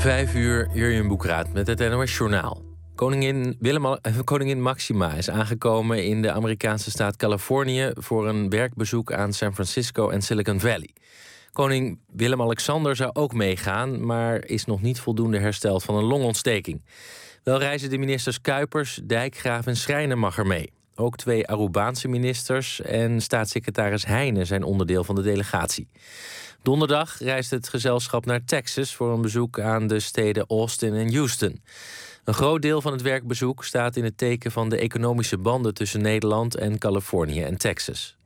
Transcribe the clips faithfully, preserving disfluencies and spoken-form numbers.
Vijf uur, Jurjen Boekraat met het N O S-journaal. Koningin, Willem, koningin Maxima is aangekomen in de Amerikaanse staat Californië voor een werkbezoek aan San Francisco en Silicon Valley. Koning Willem-Alexander zou ook meegaan, maar is nog niet voldoende hersteld van een longontsteking. Wel reizen de ministers Kuipers, Dijkgraaf en Schrijnemacher mee. Ook twee Arubaanse ministers en staatssecretaris Heijnen zijn onderdeel van de delegatie. Donderdag reist het gezelschap naar Texas voor een bezoek aan de steden Austin en Houston. Een groot deel van het werkbezoek staat in het teken van de economische banden tussen Nederland en Californië en Texas.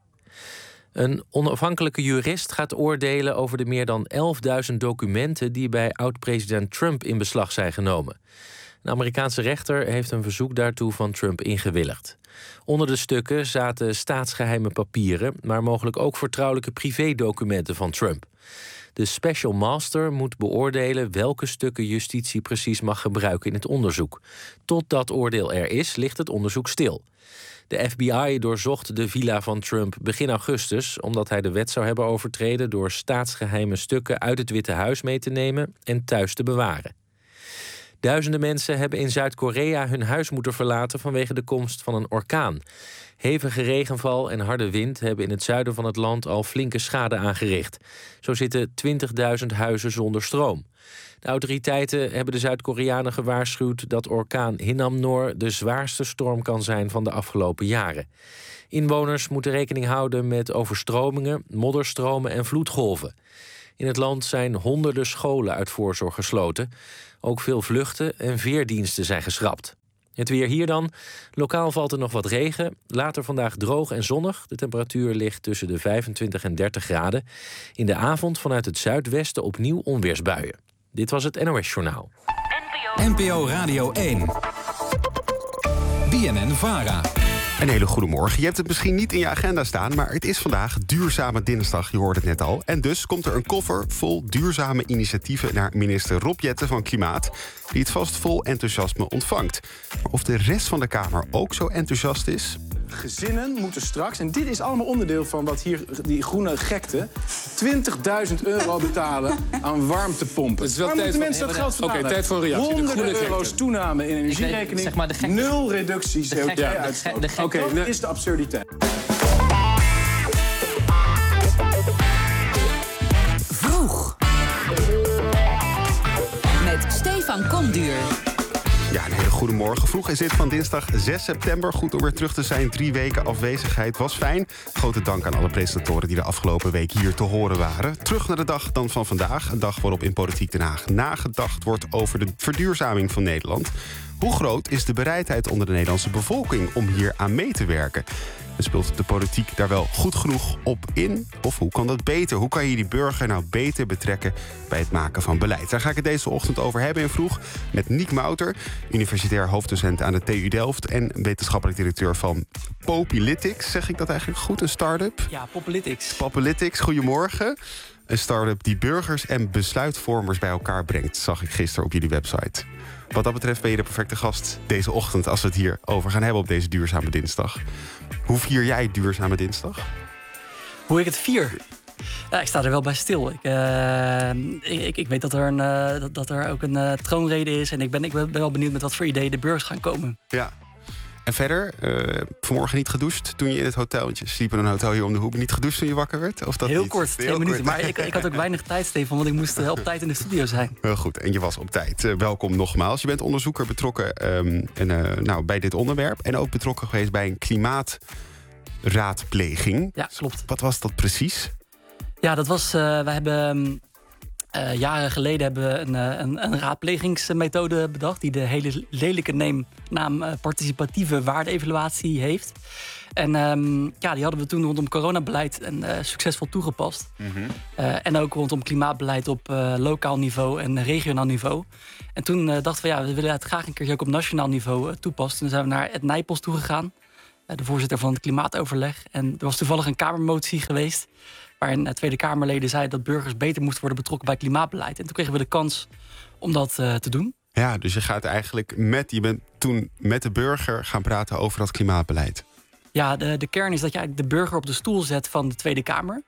Een onafhankelijke jurist gaat oordelen over de meer dan elfduizend documenten die bij oud-president Trump in beslag zijn genomen. Een Amerikaanse rechter heeft een verzoek daartoe van Trump ingewilligd. Onder de stukken zaten staatsgeheime papieren, maar mogelijk ook vertrouwelijke privédocumenten van Trump. De special master moet beoordelen welke stukken justitie precies mag gebruiken in het onderzoek. Tot dat oordeel er is, ligt het onderzoek stil. De F B I doorzocht de villa van Trump begin augustus, omdat hij de wet zou hebben overtreden door staatsgeheime stukken uit het Witte Huis mee te nemen en thuis te bewaren. Duizenden mensen hebben in Zuid-Korea hun huis moeten verlaten vanwege de komst van een orkaan. Hevige regenval en harde wind hebben in het zuiden van het land al flinke schade aangericht. Zo zitten twintigduizend huizen zonder stroom. De autoriteiten hebben de Zuid-Koreanen gewaarschuwd dat orkaan Hinnamnor de zwaarste storm kan zijn van de afgelopen jaren. Inwoners moeten rekening houden met overstromingen, modderstromen en vloedgolven. In het land zijn honderden scholen uit voorzorg gesloten. Ook veel vluchten en veerdiensten zijn geschrapt. Het weer hier dan. Lokaal valt er nog wat regen. Later vandaag droog en zonnig. De temperatuur ligt tussen de vijfentwintig en dertig graden. In de avond vanuit het zuidwesten opnieuw onweersbuien. Dit was het N O S-journaal. N P O Radio één. B N N-Vara. Een hele goede morgen. Je hebt het misschien niet in je agenda staan, maar het is vandaag Duurzame Dinsdag. Je hoorde het net al. En dus komt er een koffer vol duurzame initiatieven naar minister Rob Jetten van Klimaat, die het vast vol enthousiasme ontvangt. Maar of de rest van de Kamer ook zo enthousiast is? Gezinnen moeten straks, en dit is allemaal onderdeel van wat hier, die groene gekte, twintigduizend euro betalen aan warmtepompen. Het is wel Waar tijd moeten voor- mensen dat geld Oké, vandaan tijd voor een reactie. De Honderden groene euro's gekte. toename in Ik energierekening, weet, zeg maar, de gekte- nul reductie C O gekte- twee-uitstoot. de gekte- Oké, Oké, dat de- is de absurditeit. Vroeg. Met Stefan Komduur. Ja, een hele goede morgen. Vroeg is dit van dinsdag zes september. Goed om weer terug te zijn. Drie weken afwezigheid was fijn. Grote dank aan alle presentatoren die de afgelopen week hier te horen waren. Terug naar de dag dan van vandaag. Een dag waarop in Politiek Den Haag nagedacht wordt over de verduurzaming van Nederland. Hoe groot is de bereidheid onder de Nederlandse bevolking om hier aan mee te werken? En speelt de politiek daar wel goed genoeg op in? Of hoe kan dat beter? Hoe kan je die burger nou beter betrekken bij het maken van beleid? Daar ga ik het deze ochtend over hebben in Vroeg met Niek Mouter, universitair hoofddocent aan de T U Delft en wetenschappelijk directeur van Populitics. Zeg ik dat eigenlijk goed? Een start-up? Ja, Populitics. Populitics, goedemorgen. Een start-up die burgers en besluitvormers bij elkaar brengt, zag ik gisteren op jullie website. Wat dat betreft ben je de perfecte gast deze ochtend als we het hier over gaan hebben op deze Duurzame Dinsdag. Hoe vier jij Duurzame Dinsdag? Hoe ik het vier? Ja, ik sta er wel bij stil. Ik, uh, ik, ik weet dat er, een, uh, dat, dat er ook een uh, troonrede is. En ik ben, ik ben wel benieuwd met wat voor ideeën de burgers gaan komen. Ja. En verder, uh, vanmorgen niet gedoucht toen je in het hotel... want je sliep in een hotel hier om de hoek, niet gedoucht toen je wakker werd? Of dat Heel niet? kort, twee Heel minuten. kort. Maar ik, ik had ook weinig tijd, Stefan, want ik moest uh, op tijd in de studio zijn. Heel goed, en je was op tijd. Uh, welkom nogmaals. Je bent onderzoeker betrokken um, en, uh, nou, bij dit onderwerp... en ook betrokken geweest bij een klimaatraadpleging. Ja, klopt. Wat was dat precies? Ja, dat was... Uh, we hebben... Uh, jaren geleden hebben we een, een, een raadplegingsmethode bedacht... die de hele lelijke neem, naam uh, participatieve waarde-evaluatie heeft. En um, ja, die hadden we toen rondom coronabeleid en, uh, succesvol toegepast. Mm-hmm. Uh, en ook rondom klimaatbeleid op uh, lokaal niveau en regionaal niveau. En toen uh, dachten we, ja, we willen het graag een keertje ook op nationaal niveau uh, toepassen. Toen zijn we naar Ed Nijpels toegegaan, uh, de voorzitter van het klimaatoverleg. En er was toevallig een Kamermotie geweest... waarin Tweede Kamerleden zeiden dat burgers beter moesten worden betrokken bij klimaatbeleid. En toen kregen we de kans om dat uh, te doen. Ja, dus je gaat eigenlijk met, je bent toen met de burger gaan praten over dat klimaatbeleid. Ja, de, de kern is dat je eigenlijk de burger op de stoel zet van de Tweede Kamer.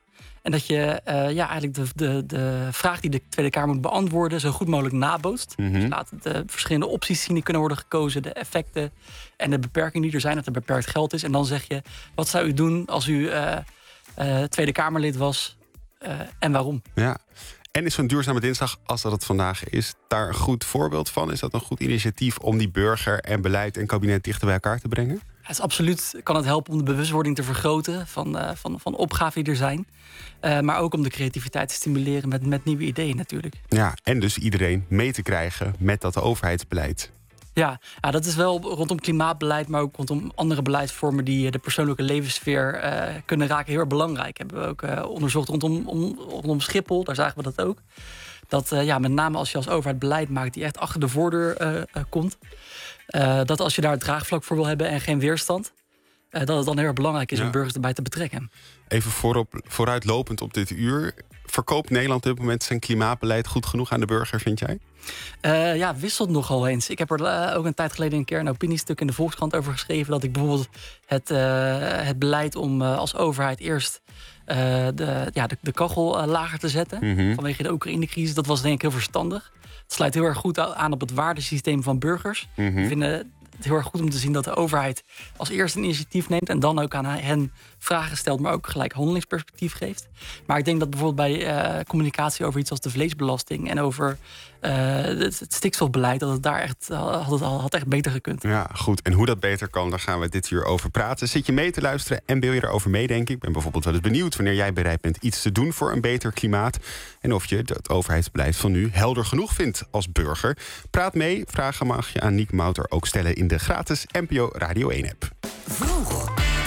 En dat je uh, ja, eigenlijk de, de, de vraag die de Tweede Kamer moet beantwoorden zo goed mogelijk nabootst. Mm-hmm. Dus je laat de verschillende opties zien die kunnen worden gekozen, de effecten en de beperkingen die er zijn, dat er beperkt geld is. En dan zeg je, wat zou u doen als u uh, uh, Tweede Kamerlid was uh, en waarom? Ja. En is zo'n duurzame dinsdag, als dat het vandaag is, daar een goed voorbeeld van? Is dat een goed initiatief om die burger en beleid en kabinet dichter bij elkaar te brengen? Het is absoluut kan het helpen om de bewustwording te vergroten van, uh, van, van opgaven die er zijn. Uh, maar ook om de creativiteit te stimuleren met, met nieuwe ideeën natuurlijk. Ja, en dus iedereen mee te krijgen met dat overheidsbeleid. Ja, ja, dat is wel rondom klimaatbeleid, maar ook rondom andere beleidsvormen die de persoonlijke levenssfeer uh, kunnen raken, heel erg belangrijk. Hebben we ook uh, onderzocht rondom, om, rondom Schiphol, daar zagen we dat ook. Dat uh, ja, met name als je als overheid beleid maakt die echt achter de voordeur uh, uh, komt, uh, dat als je daar het draagvlak voor wil hebben en geen weerstand, uh, dat het dan heel erg belangrijk is ja. om burgers erbij te betrekken. Even voorop, vooruitlopend op dit uur, verkoopt Nederland op dit moment zijn klimaatbeleid goed genoeg aan de burger, vind jij? Uh, ja, wisselt nogal eens. Ik heb er uh, ook een tijd geleden een keer een opiniestuk in de Volkskrant over geschreven, dat ik bijvoorbeeld het, uh, het beleid om uh, als overheid eerst uh, de, ja, de, de kachel uh, lager te zetten, mm-hmm. vanwege de Oekraïne-crisis, dat was denk ik heel verstandig. Het sluit heel erg goed aan op het waardesysteem van burgers. Mm-hmm. We vinden het heel erg goed om te zien dat de overheid als eerste een initiatief neemt en dan ook aan hen vragen stelt, maar ook gelijk handelingsperspectief geeft. Maar ik denk dat bijvoorbeeld bij uh, communicatie over iets als de vleesbelasting en over uh, het, het stikstofbeleid, dat het daar echt had, het, had echt beter gekund. Ja, goed. En hoe dat beter kan, daar gaan we dit uur over praten. Zit je mee te luisteren en wil je erover meedenken? Ik ben bijvoorbeeld wel eens benieuwd wanneer jij bereid bent iets te doen voor een beter klimaat. En of je het overheidsbeleid van nu helder genoeg vindt als burger. Praat mee. Vragen mag je aan Niek Mouter ook stellen in de gratis N P O Radio één app. Vroeg.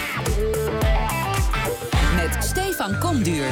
Met Stefan Komduur.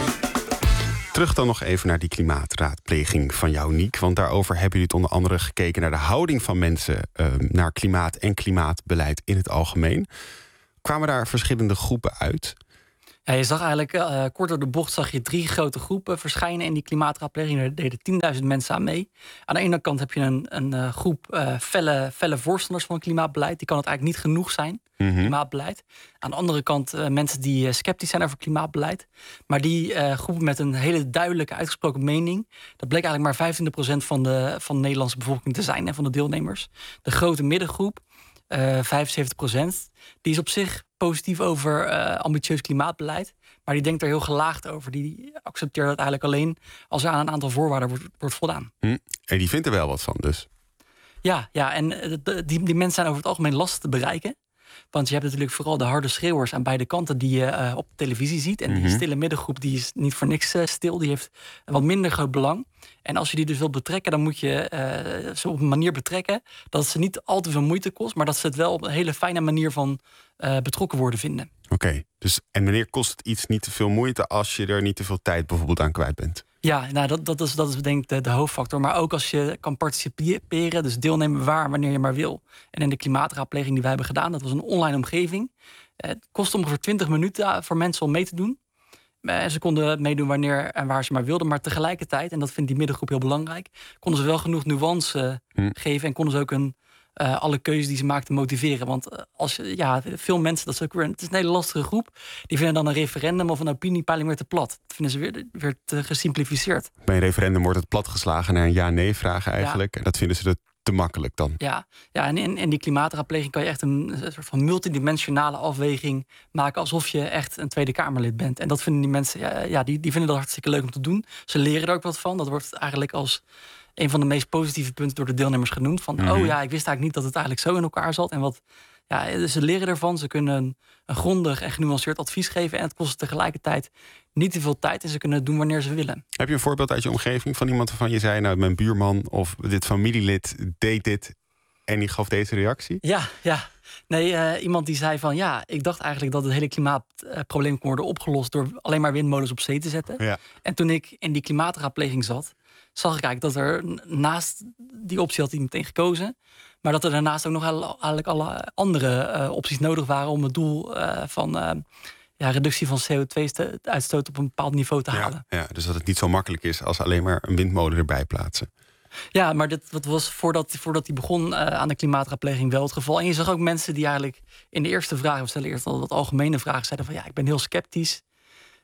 Terug dan nog even naar die klimaatraadpleging van jou, Niek. Want daarover hebben jullie het onder andere gekeken naar de houding van mensen uh, naar klimaat en klimaatbeleid in het algemeen. Kwamen daar verschillende groepen uit? Ja, je zag eigenlijk uh, kort door de bocht zag je drie grote groepen verschijnen in die klimaatraadpleging. Er deden tienduizend mensen aan mee. Aan de ene kant heb je een, een uh, groep uh, felle, felle voorstanders van klimaatbeleid. Die kan het eigenlijk niet genoeg zijn, mm-hmm. klimaatbeleid. Aan de andere kant uh, mensen die uh, sceptisch zijn over klimaatbeleid. Maar die uh, groep met een hele duidelijke uitgesproken mening, dat bleek eigenlijk maar vijfentwintig procent van de, van de Nederlandse bevolking te zijn en van de deelnemers. De grote middengroep, uh, vijfenzeventig procent, die is op zich positief over uh, ambitieus klimaatbeleid. Maar die denkt er heel gelaagd over. Die accepteert dat eigenlijk alleen als er aan een aantal voorwaarden wordt, wordt voldaan. Hm. En die vindt er wel wat van dus? Ja, ja en die, die mensen zijn over het algemeen lastig te bereiken. Want je hebt natuurlijk vooral de harde schreeuwers aan beide kanten die je uh, op televisie ziet. En die stille middengroep die is niet voor niks uh, stil. Die heeft een wat minder groot belang. En als je die dus wilt betrekken, dan moet je uh, ze op een manier betrekken dat het ze niet al te veel moeite kost, maar dat ze het wel op een hele fijne manier van uh, betrokken worden vinden. Oké, okay, dus en wanneer kost het iets niet te veel moeite als je er niet te veel tijd bijvoorbeeld aan kwijt bent? Ja, nou, dat, dat, is, dat is denk ik de, de hoofdfactor. Maar ook als je kan participeren, dus deelnemen waar, wanneer je maar wil. En in de klimaatraadpleging die wij hebben gedaan, dat was een online omgeving. Het kost ongeveer twintig minuten voor mensen om mee te doen. En ze konden meedoen wanneer en waar ze maar wilden. Maar tegelijkertijd, en dat vindt die middengroep heel belangrijk, konden ze wel genoeg nuance hm. geven en konden ze ook een Uh, alle keuzes die ze maakten motiveren. Want uh, als je, ja, veel mensen, dat is ook weer, het is een hele lastige groep, die vinden dan een referendum of een opiniepeiling weer te plat. Dat vinden ze weer, weer te gesimplificeerd. Bij een referendum wordt het platgeslagen naar een ja-nee-vraag eigenlijk. Ja. En dat vinden ze te makkelijk dan. Ja, ja en in, in die klimaatraadpleging kan je echt een, een soort van multidimensionale afweging maken, alsof je echt een Tweede Kamerlid bent. En dat vinden die mensen, ja, ja die, die vinden dat hartstikke leuk om te doen. Ze leren er ook wat van. Dat wordt eigenlijk als een van de meest positieve punten door de deelnemers genoemd. Van, mm-hmm. oh ja, ik wist eigenlijk niet dat het eigenlijk zo in elkaar zat. En wat, ja, ze leren ervan. Ze kunnen een, een grondig en genuanceerd advies geven. En het kost tegelijkertijd niet te veel tijd. En ze kunnen het doen wanneer ze willen. Heb je een voorbeeld uit je omgeving van iemand waarvan je zei, nou, mijn buurman of dit familielid deed dit en die gaf deze reactie? Ja, ja. Nee, uh, iemand die zei van, ja, ik dacht eigenlijk dat het hele klimaatprobleem kon worden opgelost door alleen maar windmolens op zee te zetten. Ja. En toen ik in die klimaatraadpleging zat, zag ik eigenlijk dat er naast die optie had hij meteen gekozen, maar dat er daarnaast ook nog eigenlijk alle andere uh, opties nodig waren om het doel uh, van uh, ja, reductie van C O twee uitstoot op een bepaald niveau te halen. Ja, ja, dus dat het niet zo makkelijk is als alleen maar een windmolen erbij plaatsen. Ja, maar dit, dat was voordat, voordat hij begon uh, aan de klimaatraadpleging wel het geval. En je zag ook mensen die eigenlijk in de eerste vraag, we stellen eerst al wat algemene vragen, zeiden van ja, ik ben heel sceptisch.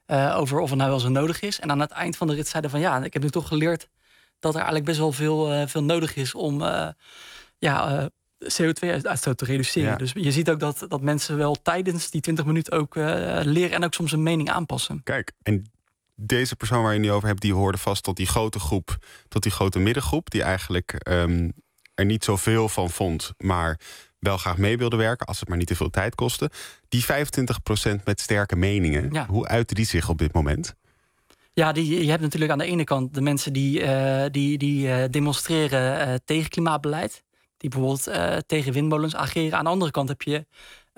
Uh, over of het nou wel zo nodig is. En aan het eind van de rit zeiden van ja, ik heb nu toch geleerd dat er eigenlijk best wel veel, uh, veel nodig is om uh, ja, uh, C O twee uitstoot te reduceren. Ja. Dus je ziet ook dat, dat mensen wel tijdens die twintig minuten ook uh, leren en ook soms een mening aanpassen. Kijk, en deze persoon waar je nu over hebt, die hoorde vast tot die grote groep, tot die grote middengroep, die eigenlijk um, er niet zoveel van vond, maar wel graag mee wilde werken, als het maar niet te veel tijd kostte. Die vijfentwintig procent met sterke meningen, ja. Hoe uitte die zich op dit moment? Ja, die, je hebt natuurlijk aan de ene kant de mensen die, uh, die, die uh, demonstreren uh, tegen klimaatbeleid. Die bijvoorbeeld uh, tegen windmolens ageren. Aan de andere kant heb je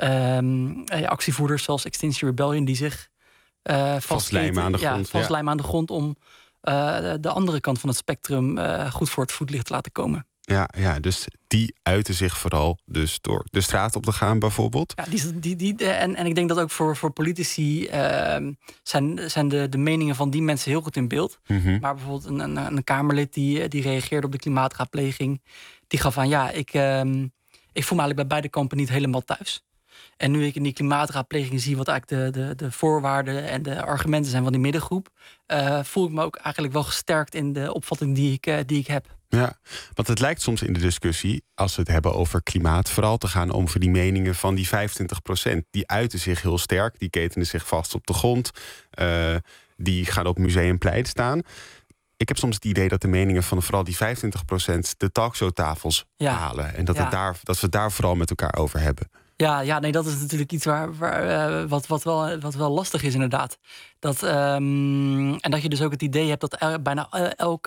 um, actievoerders zoals Extinction Rebellion die zich uh, vastlijmen aan de grond. Ja, vastlijmen ja. aan de grond om uh, de andere kant van het spectrum uh, goed voor het voetlicht te laten komen. Ja, ja, dus die uiten zich vooral dus door de straat op te gaan bijvoorbeeld. Ja, die, die, die, en, en ik denk dat ook voor, voor politici uh, zijn, zijn de, de meningen van die mensen heel goed in beeld. Mm-hmm. Maar bijvoorbeeld een, een, een Kamerlid die, die reageerde op de klimaatraadpleging, die gaf aan ja, ik, uh, ik voel me eigenlijk bij beide kampen niet helemaal thuis. En nu ik in die klimaatraadpleging zie wat eigenlijk de, de, de voorwaarden en de argumenten zijn van die middengroep, uh, voel ik me ook eigenlijk wel gesterkt in de opvatting die ik, uh, die ik heb. Ja, want het lijkt soms in de discussie, als we het hebben over klimaat, vooral te gaan over die meningen van die vijfentwintig procent. Die uiten zich heel sterk, die ketenen zich vast op de grond, uh, die gaan op Museumplein staan. Ik heb soms het idee dat de meningen van vooral die vijfentwintig procent de talkshowtafels ja. halen. En dat, ja. het daar, dat we het daar vooral met elkaar over hebben. Ja, ja, nee, dat is natuurlijk iets waar, waar, uh, wat, wat, wel, wat wel lastig is inderdaad. Dat, um, en dat je dus ook het idee hebt dat er, bijna elke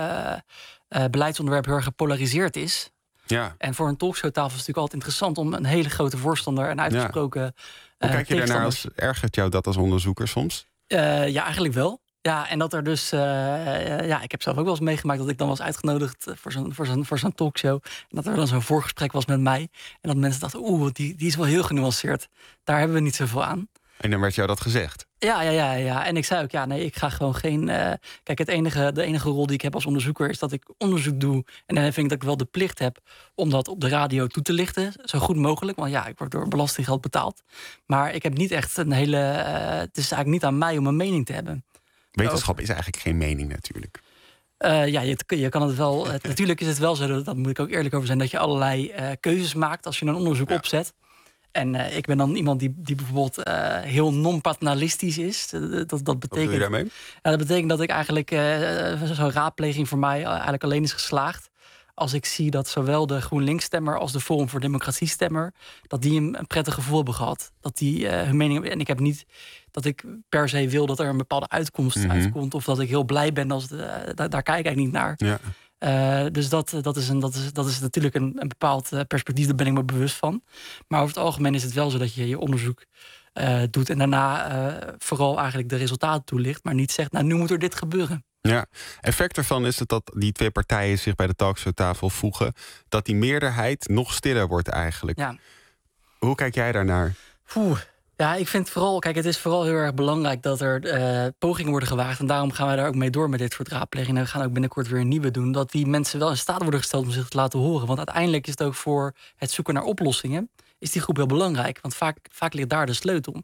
uh, uh, beleidsonderwerp heel erg gepolariseerd is. Ja. En voor een talkshowtafel is het natuurlijk altijd interessant om een hele grote voorstander en uitgesproken. Ja. Hoe kijk je uh, daarnaar? Als, ergert jou dat als onderzoeker soms? Uh, ja, eigenlijk wel. Ja, en dat er dus... Uh, uh, ja, ik heb zelf ook wel eens meegemaakt dat ik dan was uitgenodigd voor zo'n, voor zo'n, voor zo'n talkshow. En dat er dan zo'n voorgesprek was met mij. En dat mensen dachten, oeh, die, die is wel heel genuanceerd. Daar hebben we niet zoveel aan. En dan werd jou dat gezegd? Ja, ja, ja, ja. En ik zei ook, ja, nee, ik ga gewoon geen... Uh, kijk, het enige, de enige rol die ik heb als onderzoeker is dat ik onderzoek doe. En dan vind ik dat ik wel de plicht heb om dat op de radio toe te lichten. Zo goed mogelijk, want ja, ik word door belastinggeld betaald. Maar ik heb niet echt een hele... Uh, het is eigenlijk niet aan mij om een mening te hebben. Wetenschap is eigenlijk geen mening natuurlijk. Uh, ja, je, je kan het wel. Het, natuurlijk is het wel zo, dat, dat moet ik ook eerlijk over zijn, dat je allerlei uh, keuzes maakt als je een onderzoek ja. opzet. En uh, ik ben dan iemand die, die bijvoorbeeld uh, heel non-paternalistisch is. Dat, dat betekent, Wat doe je daarmee? Ja, dat betekent dat ik eigenlijk uh, zo'n raadpleging voor mij eigenlijk alleen is geslaagd als ik zie dat zowel de GroenLinks-stemmer als de Forum voor Democratie-stemmer, dat die een, een prettig gevoel hebben gehad. Dat die uh, hun mening. En ik heb niet dat ik per se wil dat er een bepaalde uitkomst mm-hmm. uitkomt, of dat ik heel blij ben als de, uh, daar, daar kijk ik eigenlijk niet naar. Ja. Uh, dus dat, dat, is een, dat, is, dat is natuurlijk een, een bepaald uh, perspectief, daar ben ik me bewust van. Maar over het algemeen is het wel zo dat je je onderzoek uh, doet en daarna uh, vooral eigenlijk de resultaten toelicht, maar niet zegt, nou, nu moet er dit gebeuren. Ja, effect ervan is het dat die twee partijen zich bij de talkshowtafel voegen, dat die meerderheid nog stiller wordt eigenlijk. Ja. Hoe kijk jij daarnaar? Oeh. Ja, ik vind vooral, kijk, het is vooral heel erg belangrijk dat er uh, pogingen worden gewaagd. En daarom gaan wij daar ook mee door met dit soort raadplegingen. En we gaan ook binnenkort weer een nieuwe doen. Dat die mensen wel in staat worden gesteld om zich te laten horen. Want uiteindelijk is het ook voor het zoeken naar oplossingen, is die groep heel belangrijk. Want vaak, vaak ligt daar de sleutel.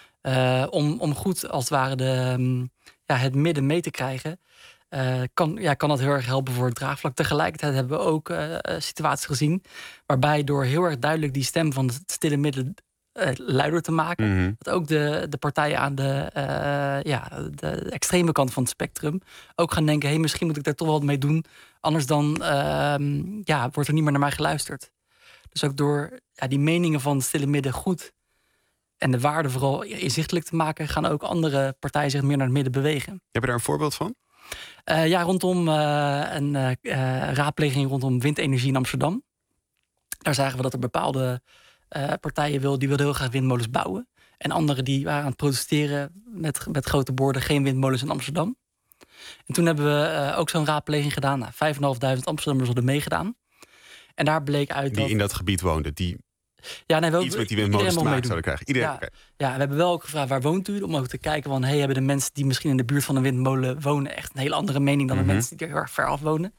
Uh, om, om goed, als het ware, de, um, ja, het midden mee te krijgen, Uh, kan, ja, kan dat heel erg helpen voor het draagvlak. Tegelijkertijd hebben we ook uh, situaties gezien waarbij door heel erg duidelijk die stem van het stille midden uh, luider te maken, mm-hmm. dat ook de, de partijen aan de, uh, ja, de extreme kant van het spectrum ook gaan denken, hé, hey, misschien moet ik daar toch wel wat mee doen, anders dan uh, ja, wordt er niet meer naar mij geluisterd. Dus ook door ja, die meningen van het stille midden goed en de waarde vooral inzichtelijk te maken, gaan ook andere partijen zich meer naar het midden bewegen. Heb je daar een voorbeeld van? Uh, ja, rondom uh, een uh, raadpleging rondom windenergie in Amsterdam. Daar zagen we dat er bepaalde uh, partijen wilden, die wilden heel graag windmolens bouwen. En anderen die waren aan het protesteren met, met grote borden, geen windmolens in Amsterdam. En toen hebben we uh, ook zo'n raadpleging gedaan. Nou, vijfduizend vijfhonderd Amsterdammers hadden meegedaan. En daar bleek uit die dat... in dat gebied woonden, die... Ja, nee, wel, iets met die windmolens te maken zouden krijgen. Iedereen, ja, okay. ja, we hebben wel ook gevraagd, waar woont u? Om ook te kijken van, hey, hebben de mensen die misschien in de buurt van een windmolen wonen echt een hele andere mening dan mm-hmm. de mensen die er heel erg ver af wonen.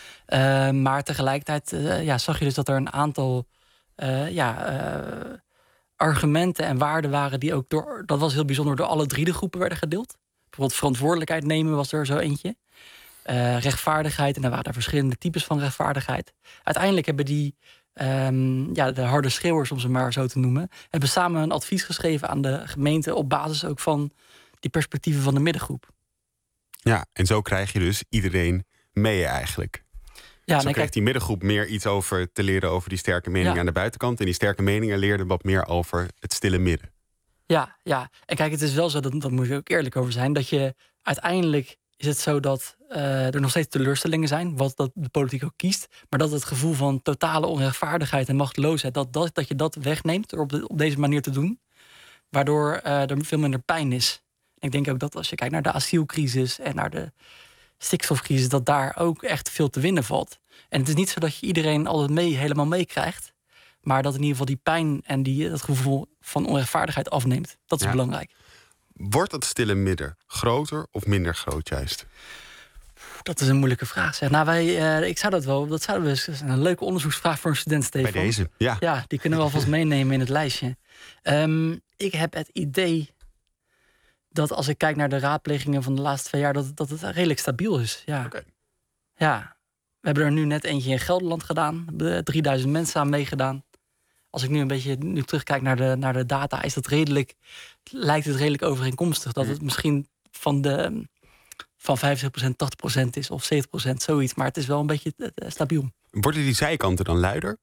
Uh, maar tegelijkertijd uh, ja, zag je dus dat er een aantal uh, ja, uh, argumenten en waarden waren die ook door, dat was heel bijzonder, door alle drie de groepen werden gedeeld. Bijvoorbeeld verantwoordelijkheid nemen was er zo eentje. Uh, rechtvaardigheid, en er waren daar verschillende types van rechtvaardigheid. Uiteindelijk hebben die, um, ja, de harde schreeuwers, om ze maar zo te noemen, hebben samen een advies geschreven aan de gemeente op basis ook van die perspectieven van de middengroep. Ja, en zo krijg je dus iedereen mee eigenlijk. Ja, zo nee, kreeg die middengroep meer iets over te leren over die sterke meningen ja. aan de buitenkant. En die sterke meningen leerden wat meer over het stille midden. Ja, ja. En kijk, het is wel zo, dat, dat moet je ook eerlijk over zijn, dat je uiteindelijk is het zo dat uh, er nog steeds teleurstellingen zijn, wat dat de politiek ook kiest, maar dat het gevoel van totale onrechtvaardigheid en machteloosheid, dat, dat, dat je dat wegneemt door op, de, op deze manier te doen, waardoor uh, er veel minder pijn is. En ik denk ook dat als je kijkt naar de asielcrisis en naar de stikstofcrisis, dat daar ook echt veel te winnen valt. En het is niet zo dat je iedereen altijd mee, helemaal meekrijgt, maar dat in ieder geval die pijn en die, dat gevoel van onrechtvaardigheid afneemt. Dat is ja. belangrijk. Wordt het stille midden groter of minder groot juist? Dat is een moeilijke vraag. Zeg. Nou, wij, uh, ik zou dat wel. Dat zouden we eens een leuke onderzoeksvraag voor een student, Stefan. Bij deze, ja. Ja, die kunnen we alvast meenemen in het lijstje. Um, ik heb het idee dat als ik kijk naar de raadplegingen van de laatste twee jaar, dat, dat het redelijk stabiel is. Ja. Okay. Ja. We hebben er nu net eentje in Gelderland gedaan. We hebben drieduizend mensen aan meegedaan. Als ik nu een beetje nu terugkijk naar de, naar de data, is dat redelijk, lijkt het redelijk overeenkomstig. Dat het misschien van, de, van vijfenzestig procent, tachtig procent is of zeventig procent, zoiets. Maar het is wel een beetje uh, stabiel. Worden die zijkanten dan luider?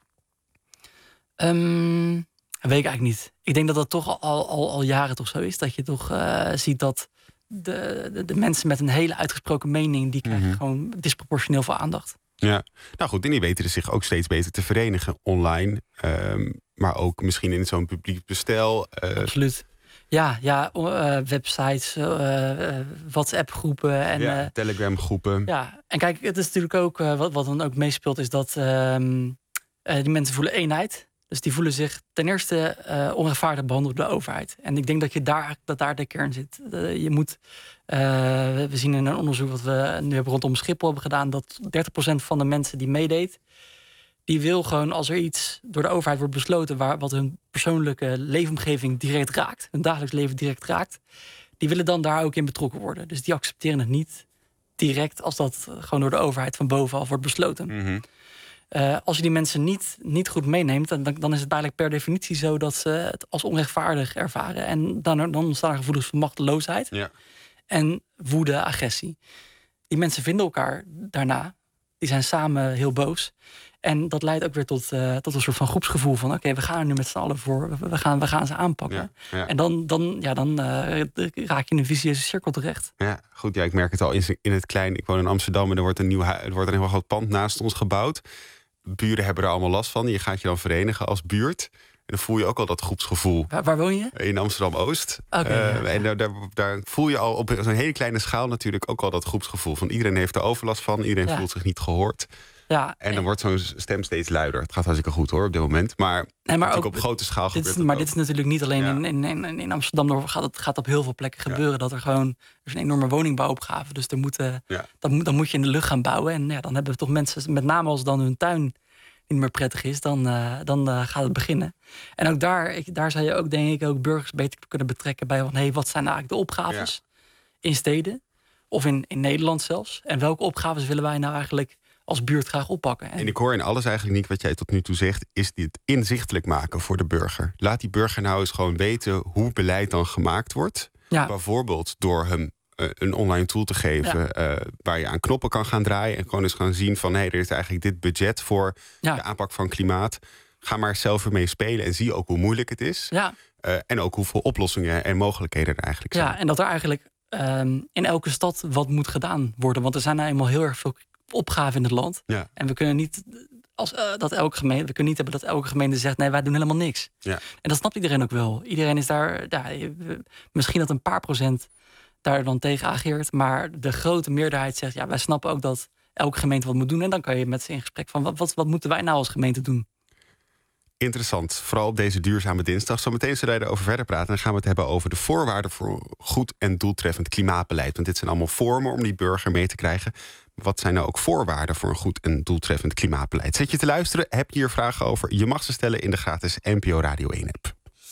Um, weet ik eigenlijk niet. Ik denk dat dat toch al, al, al jaren toch zo is. Dat je toch uh, ziet dat de, de, de mensen met een hele uitgesproken mening, die krijgen mm-hmm. gewoon disproportioneel veel aandacht. Ja, nou goed, en die weten zich ook steeds beter te verenigen online. Um, maar ook misschien in zo'n publiek bestel. Uh... Absoluut. Ja, ja uh, websites, uh, uh, WhatsApp-groepen. En, ja, uh, Telegram-groepen. Ja, en kijk, het is natuurlijk ook, uh, wat, wat dan ook meespeelt, is dat uh, uh, die mensen voelen eenheid. Dus die voelen zich ten eerste uh, onrechtvaardig behandeld door de overheid. En ik denk dat, je daar, dat daar de kern zit. Uh, je moet, uh, we zien in een onderzoek wat we nu hebben rondom Schiphol hebben gedaan, dat dertig procent van de mensen die meedeed, die wil gewoon als er iets door de overheid wordt besloten waar, wat hun persoonlijke leefomgeving direct raakt, hun dagelijks leven direct raakt, die willen dan daar ook in betrokken worden. Dus die accepteren het niet direct als dat gewoon door de overheid van bovenaf wordt besloten. Mm-hmm. Uh, als je die mensen niet, niet goed meeneemt, dan, dan is het eigenlijk per definitie zo dat ze het als onrechtvaardig ervaren. En dan, dan ontstaan er gevoelens van machteloosheid ja. en woede, agressie. Die mensen vinden elkaar daarna. Die zijn samen heel boos. En dat leidt ook weer tot, uh, tot een soort van groepsgevoel van oké, okay, we gaan er nu met z'n allen voor. We gaan, we gaan ze aanpakken. Ja, ja. En dan, dan, ja, dan uh, raak je in een vicieuze cirkel terecht. Ja, goed. Ja, ik merk het al in, in het klein. Ik woon in Amsterdam en er wordt een nieuw er wordt een heel groot pand naast ons gebouwd. Buren hebben er allemaal last van. Je gaat je dan verenigen als buurt. En dan voel je ook al dat groepsgevoel. Waar, waar woon je? In Amsterdam-Oost. Okay, uh, ja, ja. En daar, daar, daar voel je al op zo'n hele kleine schaal natuurlijk ook al dat groepsgevoel. Van iedereen heeft er overlast van. Iedereen ja. voelt zich niet gehoord. Ja, en dan wordt zo'n stem steeds luider. Het gaat hartstikke goed hoor op dit moment. Maar, nee, maar ook op grote schaal dit gebeurt is, Maar ook. dit is natuurlijk niet alleen ja. in, in, in, in Amsterdam. Er gaat het gaat op heel veel plekken gebeuren. Ja. Dat er gewoon, er is een enorme woningbouwopgave. Dus er moet, uh, ja. dan, moet, dan moet je in de lucht gaan bouwen. En ja, dan hebben we toch mensen, met name als dan hun tuin niet meer prettig is, dan, uh, dan uh, gaat het beginnen. En ook daar, ik, daar zou je ook, denk ik, ook burgers beter kunnen betrekken bij van, hey, wat zijn nou eigenlijk de opgaves ja. in steden? Of in, in Nederland zelfs? En welke opgaves willen wij nou eigenlijk als buurt graag oppakken? En, en ik hoor in alles eigenlijk niet wat jij tot nu toe zegt, is dit inzichtelijk maken voor de burger. Laat die burger nou eens gewoon weten hoe beleid dan gemaakt wordt. Ja. Bijvoorbeeld door hem uh, een online tool te geven ja. uh, waar je aan knoppen kan gaan draaien en gewoon eens gaan zien van hé, hey, er is eigenlijk dit budget voor ja. de aanpak van klimaat. Ga maar zelf ermee spelen en zie ook hoe moeilijk het is. Ja. Uh, en ook hoeveel oplossingen en mogelijkheden er eigenlijk zijn. Ja, en dat er eigenlijk um, in elke stad wat moet gedaan worden. Want er zijn nou eenmaal heel erg veel opgaven in het land. Ja. En we kunnen niet als uh, dat elke gemeente, we kunnen niet hebben dat elke gemeente zegt nee, wij doen helemaal niks. Ja. En dat snapt iedereen ook wel. Iedereen is daar, ja, misschien dat een paar procent daar dan tegen ageert, maar de grote meerderheid zegt ja, wij snappen ook dat elke gemeente wat moet doen. En dan kan je met ze in gesprek van wat, wat, wat moeten wij nou als gemeente doen? Interessant, vooral op deze duurzame dinsdag. Zometeen zullen wij erover verder praten. En dan gaan we het hebben over de voorwaarden voor goed en doeltreffend klimaatbeleid. Want dit zijn allemaal vormen om die burger mee te krijgen. Wat zijn nou ook voorwaarden voor een goed en doeltreffend klimaatbeleid? Zet je te luisteren? Heb je hier vragen over? Je mag ze stellen in de gratis N P O Radio één app.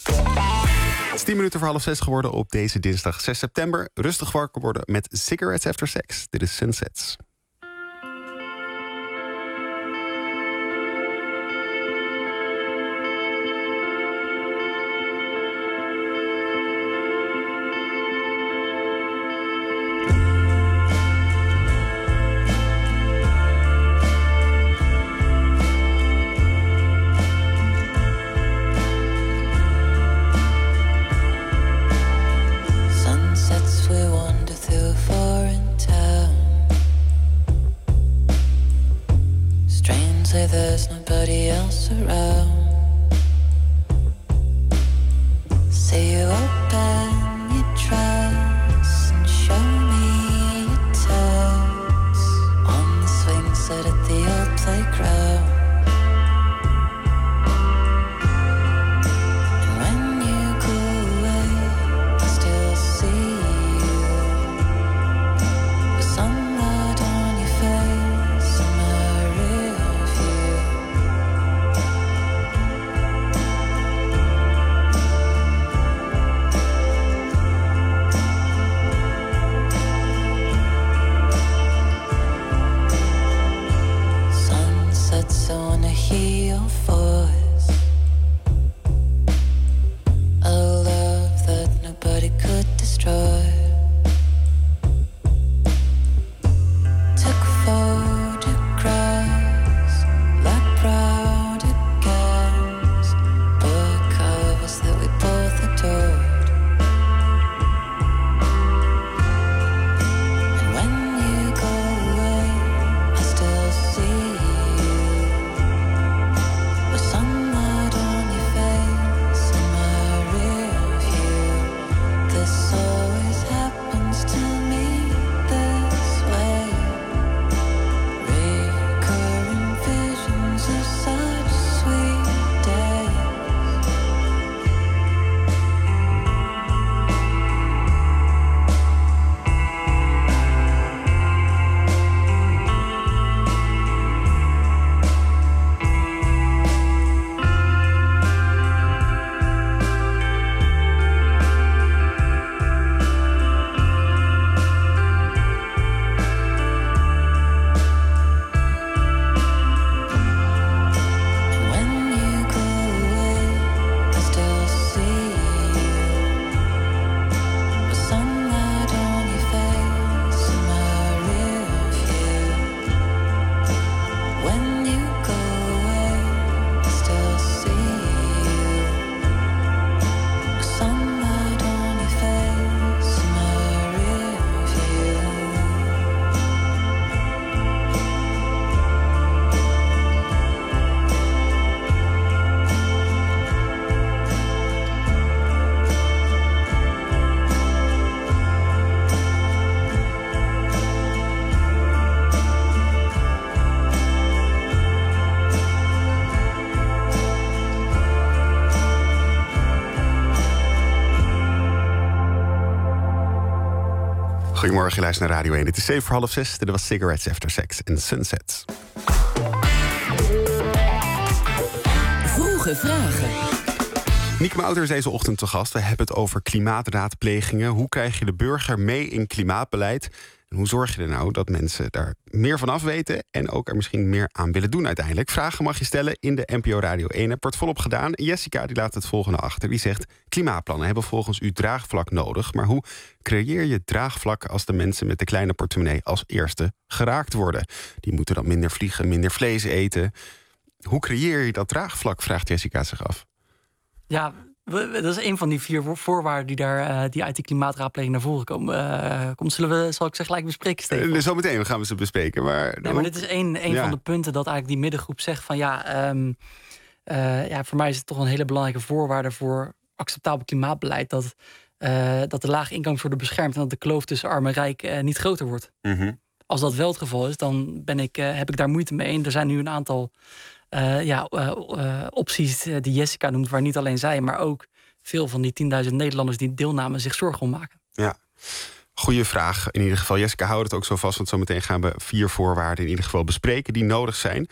Het is tien minuten voor half zes geworden op deze dinsdag zes september. Rustig wakker worden met Cigarettes After Sex. Dit is Sunsets. There's nobody else around. Say you open your dress and show me your toes on the swing set at the old playground. And when you go away, I still see you with sunlight on your face and my real view. Sunsets, I wanna hear your voice. A love that nobody could destroy. Took photographs like proud against book covers that we both adored. And when you go away, I still see you with sunlight on your face and my rear view. This always happens to me this way. Recurring visions of such sweet days. And when you go away, I still see you with sunlight on your face and my rear view. When you go away, I still see you with sunlight on your face and my rear view. Goedemorgen, je luistert naar Radio één. Het is zeven voor half zes. Dit was Cigarettes After Sex en Sunsets. Vroege vragen. Nieke Mouter is deze ochtend te gast. We hebben het over klimaatraadplegingen. Hoe krijg je de burger mee in klimaatbeleid? En hoe zorg je er nou dat mensen daar meer van af weten en ook er misschien meer aan willen doen uiteindelijk? Vragen mag je stellen in de N P O Radio één-app. Wordt volop gedaan. Jessica die laat het volgende achter. Die zegt: klimaatplannen hebben volgens u draagvlak nodig. Maar hoe creëer je draagvlak als de mensen met de kleine portemonnee als eerste geraakt worden? Die moeten dan minder vliegen, minder vlees eten. Hoe creëer je dat draagvlak, vraagt Jessica zich af. Ja, we- dat is een van die vier voor- voorwaarden die, daar, eh, die uit die klimaatraadpleging naar voren komen. Eh, komt, zullen we, zal ik ze gelijk bespreken, Steven? Uh, Zometeen gaan we ze bespreken. Maar, Nee, maar dit is één, één Ja. van de punten dat eigenlijk die middengroep zegt van ja, ehm, eh, ja, voor mij is het toch een hele belangrijke voorwaarde voor acceptabel klimaatbeleid dat, eh, dat de lage inkomens worden beschermd en dat de kloof tussen arm en rijk eh, niet groter wordt. Mhm. Als dat wel het geval is, dan ben ik, eh, heb ik daar moeite mee. En er zijn nu een aantal eh, ja, eh, eh, opties eh, die Jessica noemt, waar niet alleen zij, maar ook veel van die tienduizend Nederlanders die deelnamen zich zorgen om maken. Ja, goeie vraag. In ieder geval, Jessica houdt het ook zo vast, want zometeen gaan we vier voorwaarden in ieder geval bespreken die nodig zijn.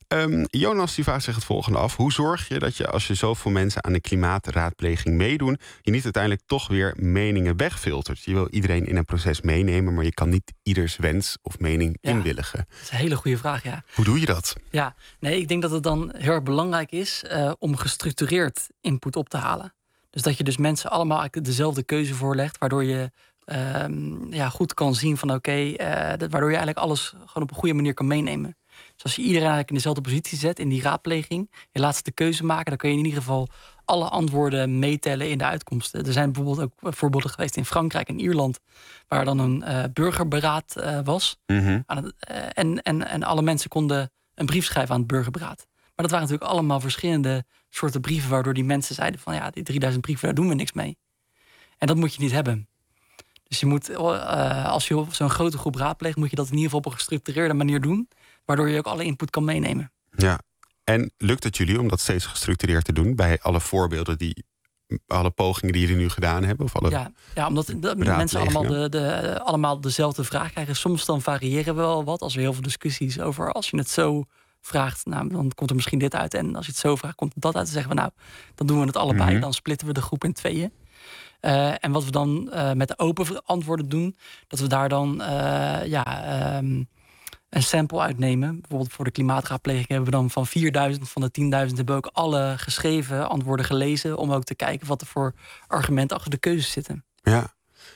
Um, Jonas die vraagt zich het volgende af. Hoe zorg je dat je als je zoveel mensen aan de klimaatraadpleging meedoen, je niet uiteindelijk toch weer meningen wegfiltert? Je wil iedereen in een proces meenemen, maar je kan niet ieders wens of mening Ja. inwilligen. Dat is een hele goede vraag, ja. Hoe doe je dat? Ja, nee, ik denk dat het dan heel erg belangrijk is uh, om gestructureerd input op te halen. Dus dat je dus mensen allemaal eigenlijk dezelfde keuze voorlegt, waardoor je um, ja, goed kan zien van oké, okay, uh, waardoor je eigenlijk alles gewoon op een goede manier kan meenemen. Dus als je iedereen eigenlijk in dezelfde positie zet in die raadpleging, je laat ze de keuze maken, dan kun je in ieder geval alle antwoorden meetellen in de uitkomsten. Er zijn bijvoorbeeld ook voorbeelden geweest in Frankrijk en Ierland, waar dan een uh, burgerberaad uh, was. Mm-hmm. Aan het, uh, en, en, en alle mensen konden een brief schrijven aan het burgerberaad. Maar dat waren natuurlijk allemaal verschillende soorten brieven, waardoor die mensen zeiden van ja, die drieduizend brieven, daar doen we niks mee. En dat moet je niet hebben. Dus je moet, uh, als je zo'n grote groep raadpleegt, moet je dat in ieder geval op een gestructureerde manier doen, waardoor je ook alle input kan meenemen. Ja, en lukt het jullie om dat steeds gestructureerd te doen bij alle voorbeelden die, alle pogingen die jullie nu gedaan hebben? Of alle ja, ja, omdat de, mensen allemaal, de, de, allemaal dezelfde vraag krijgen. Soms dan variëren we wel wat, als we heel veel discussies over, als je het zo vraagt, nou, dan komt er misschien dit uit. En als je het zo vraagt, komt dat uit. Dan zeggen we, nou, dan doen we het allebei. Mm-hmm. Dan splitten we de groep in tweeën. Uh, en wat we dan uh, met de open antwoorden doen, dat we daar dan uh, ja, um, een sample uitnemen. Bijvoorbeeld voor de klimaatraadpleging hebben we dan van vierduizend van de tienduizend hebben we ook alle geschreven antwoorden gelezen, om ook te kijken wat er voor argumenten achter de keuzes zitten. Ja.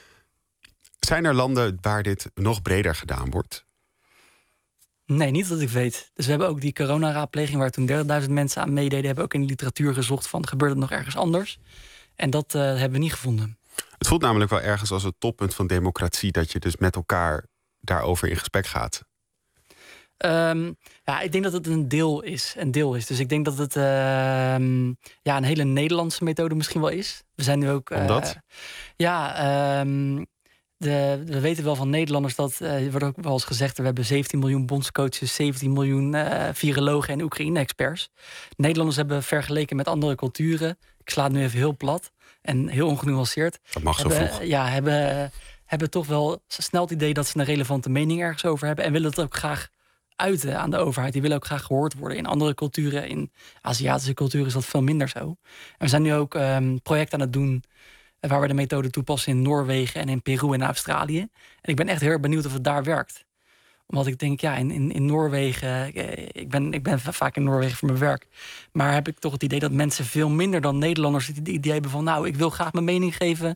Zijn er landen waar dit nog breder gedaan wordt? Nee, niet dat ik weet. Dus we hebben ook die coronaraadpleging waar toen dertigduizend mensen aan meededen, hebben ook in de literatuur gezocht van gebeurt het nog ergens anders? En dat uh, hebben we niet gevonden. Het voelt namelijk wel ergens als het toppunt van democratie, dat je dus met elkaar daarover in gesprek gaat. Um, ja, ik denk dat het een deel is. Een deel is. Dus ik denk dat het uh, ja, een hele Nederlandse methode misschien wel is. We zijn nu ook. Uh, Omdat? Ja, um, de, we weten wel van Nederlanders dat. Uh, er wordt ook wel eens gezegd, we hebben zeventien miljoen bondscoaches, zeventien miljoen uh, virologen en Oekraïne-experts. Nederlanders hebben vergeleken met andere culturen. Ik sla het nu even heel plat en heel ongenuanceerd. Dat mag zo hebben, vroeg. Ja, hebben, hebben toch wel snel het idee dat ze een relevante mening ergens over hebben en willen het ook graag uiten aan de overheid. Die willen ook graag gehoord worden. In andere culturen, in Aziatische culturen is dat veel minder zo. En we zijn nu ook um, projecten aan het doen waar we de methode toepassen in Noorwegen en in Peru en Australië. En ik ben echt heel erg benieuwd of het daar werkt. Omdat ik denk, ja, in, in, in Noorwegen, ik ben, ik ben vaak in Noorwegen voor mijn werk, maar heb ik toch het idee dat mensen veel minder dan Nederlanders het idee hebben van, nou, ik wil graag mijn mening geven.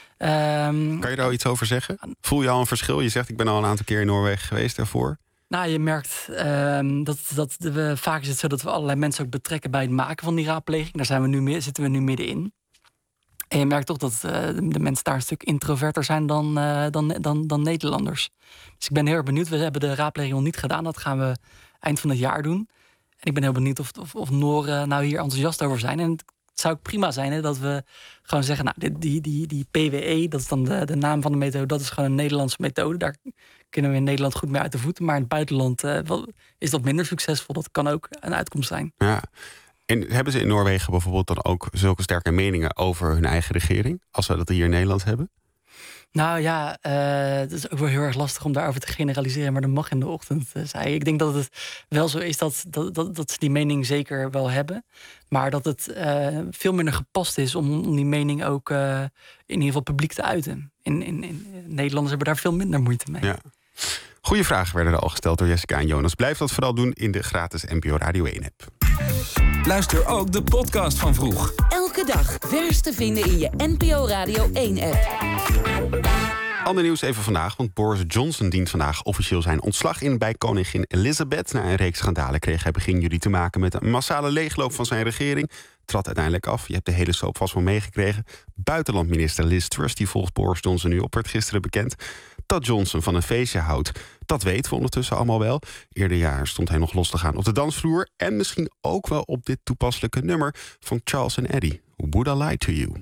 Um, kan je daar al iets over zeggen? Voel je al een verschil? Je zegt, ik ben al een aantal keer in Noorwegen geweest daarvoor. Nou, je merkt um, dat, dat we, vaak is het zo dat we allerlei mensen ook betrekken bij het maken van die raadpleging. Daar zijn we nu, zitten we nu middenin. En je merkt toch dat uh, de mensen daar een stuk introverter zijn dan, uh, dan, dan, dan Nederlanders. Dus ik ben heel erg benieuwd. We hebben de raadpleging nog niet gedaan. Dat gaan we eind van het jaar doen. En ik ben heel benieuwd of, of, of Noren nou hier enthousiast over zijn. En het zou ook prima zijn hè, dat we gewoon zeggen, nou, die, die, die P W E, dat is dan de, de naam van de methode, dat is gewoon een Nederlandse methode. Daar kunnen we in Nederland goed mee uit de voeten. Maar in het buitenland uh, is dat minder succesvol. Dat kan ook een uitkomst zijn. Ja. En hebben ze in Noorwegen bijvoorbeeld dan ook zulke sterke meningen over hun eigen regering, als we dat hier in Nederland hebben? Nou ja, uh, het is ook wel heel erg lastig om daarover te generaliseren, maar dat mag in de ochtend, uh, zei ik. Ik denk dat het wel zo is dat, dat, dat, dat ze die mening zeker wel hebben, maar dat het uh, veel minder gepast is om, om die mening ook uh, in ieder geval publiek te uiten. In, in, in, Nederlanders hebben daar veel minder moeite mee. Ja. Goeie vragen werden er al gesteld door Jessica en Jonas. Blijf dat vooral doen in de gratis N P O Radio één-app. Luister ook de podcast van Vroeg. Elke dag vers te vinden in je N P O Radio één-app. Ander nieuws even vandaag, want Boris Johnson dient vandaag officieel zijn ontslag in bij koningin Elizabeth. Na een reeks schandalen kreeg hij begin juli te maken met een massale leegloop van zijn regering. Trad uiteindelijk af. Je hebt de hele soap vast wel meegekregen. Buitenlandminister Liz Truss, die volgens Boris Johnson nu op, werd gisteren bekend. Dat Johnson van een feestje houdt, dat weten we ondertussen allemaal wel. Eerder jaar stond hij nog los te gaan op de dansvloer. En misschien ook wel op dit toepasselijke nummer van Charles en Eddie. Who Would I Lie to You?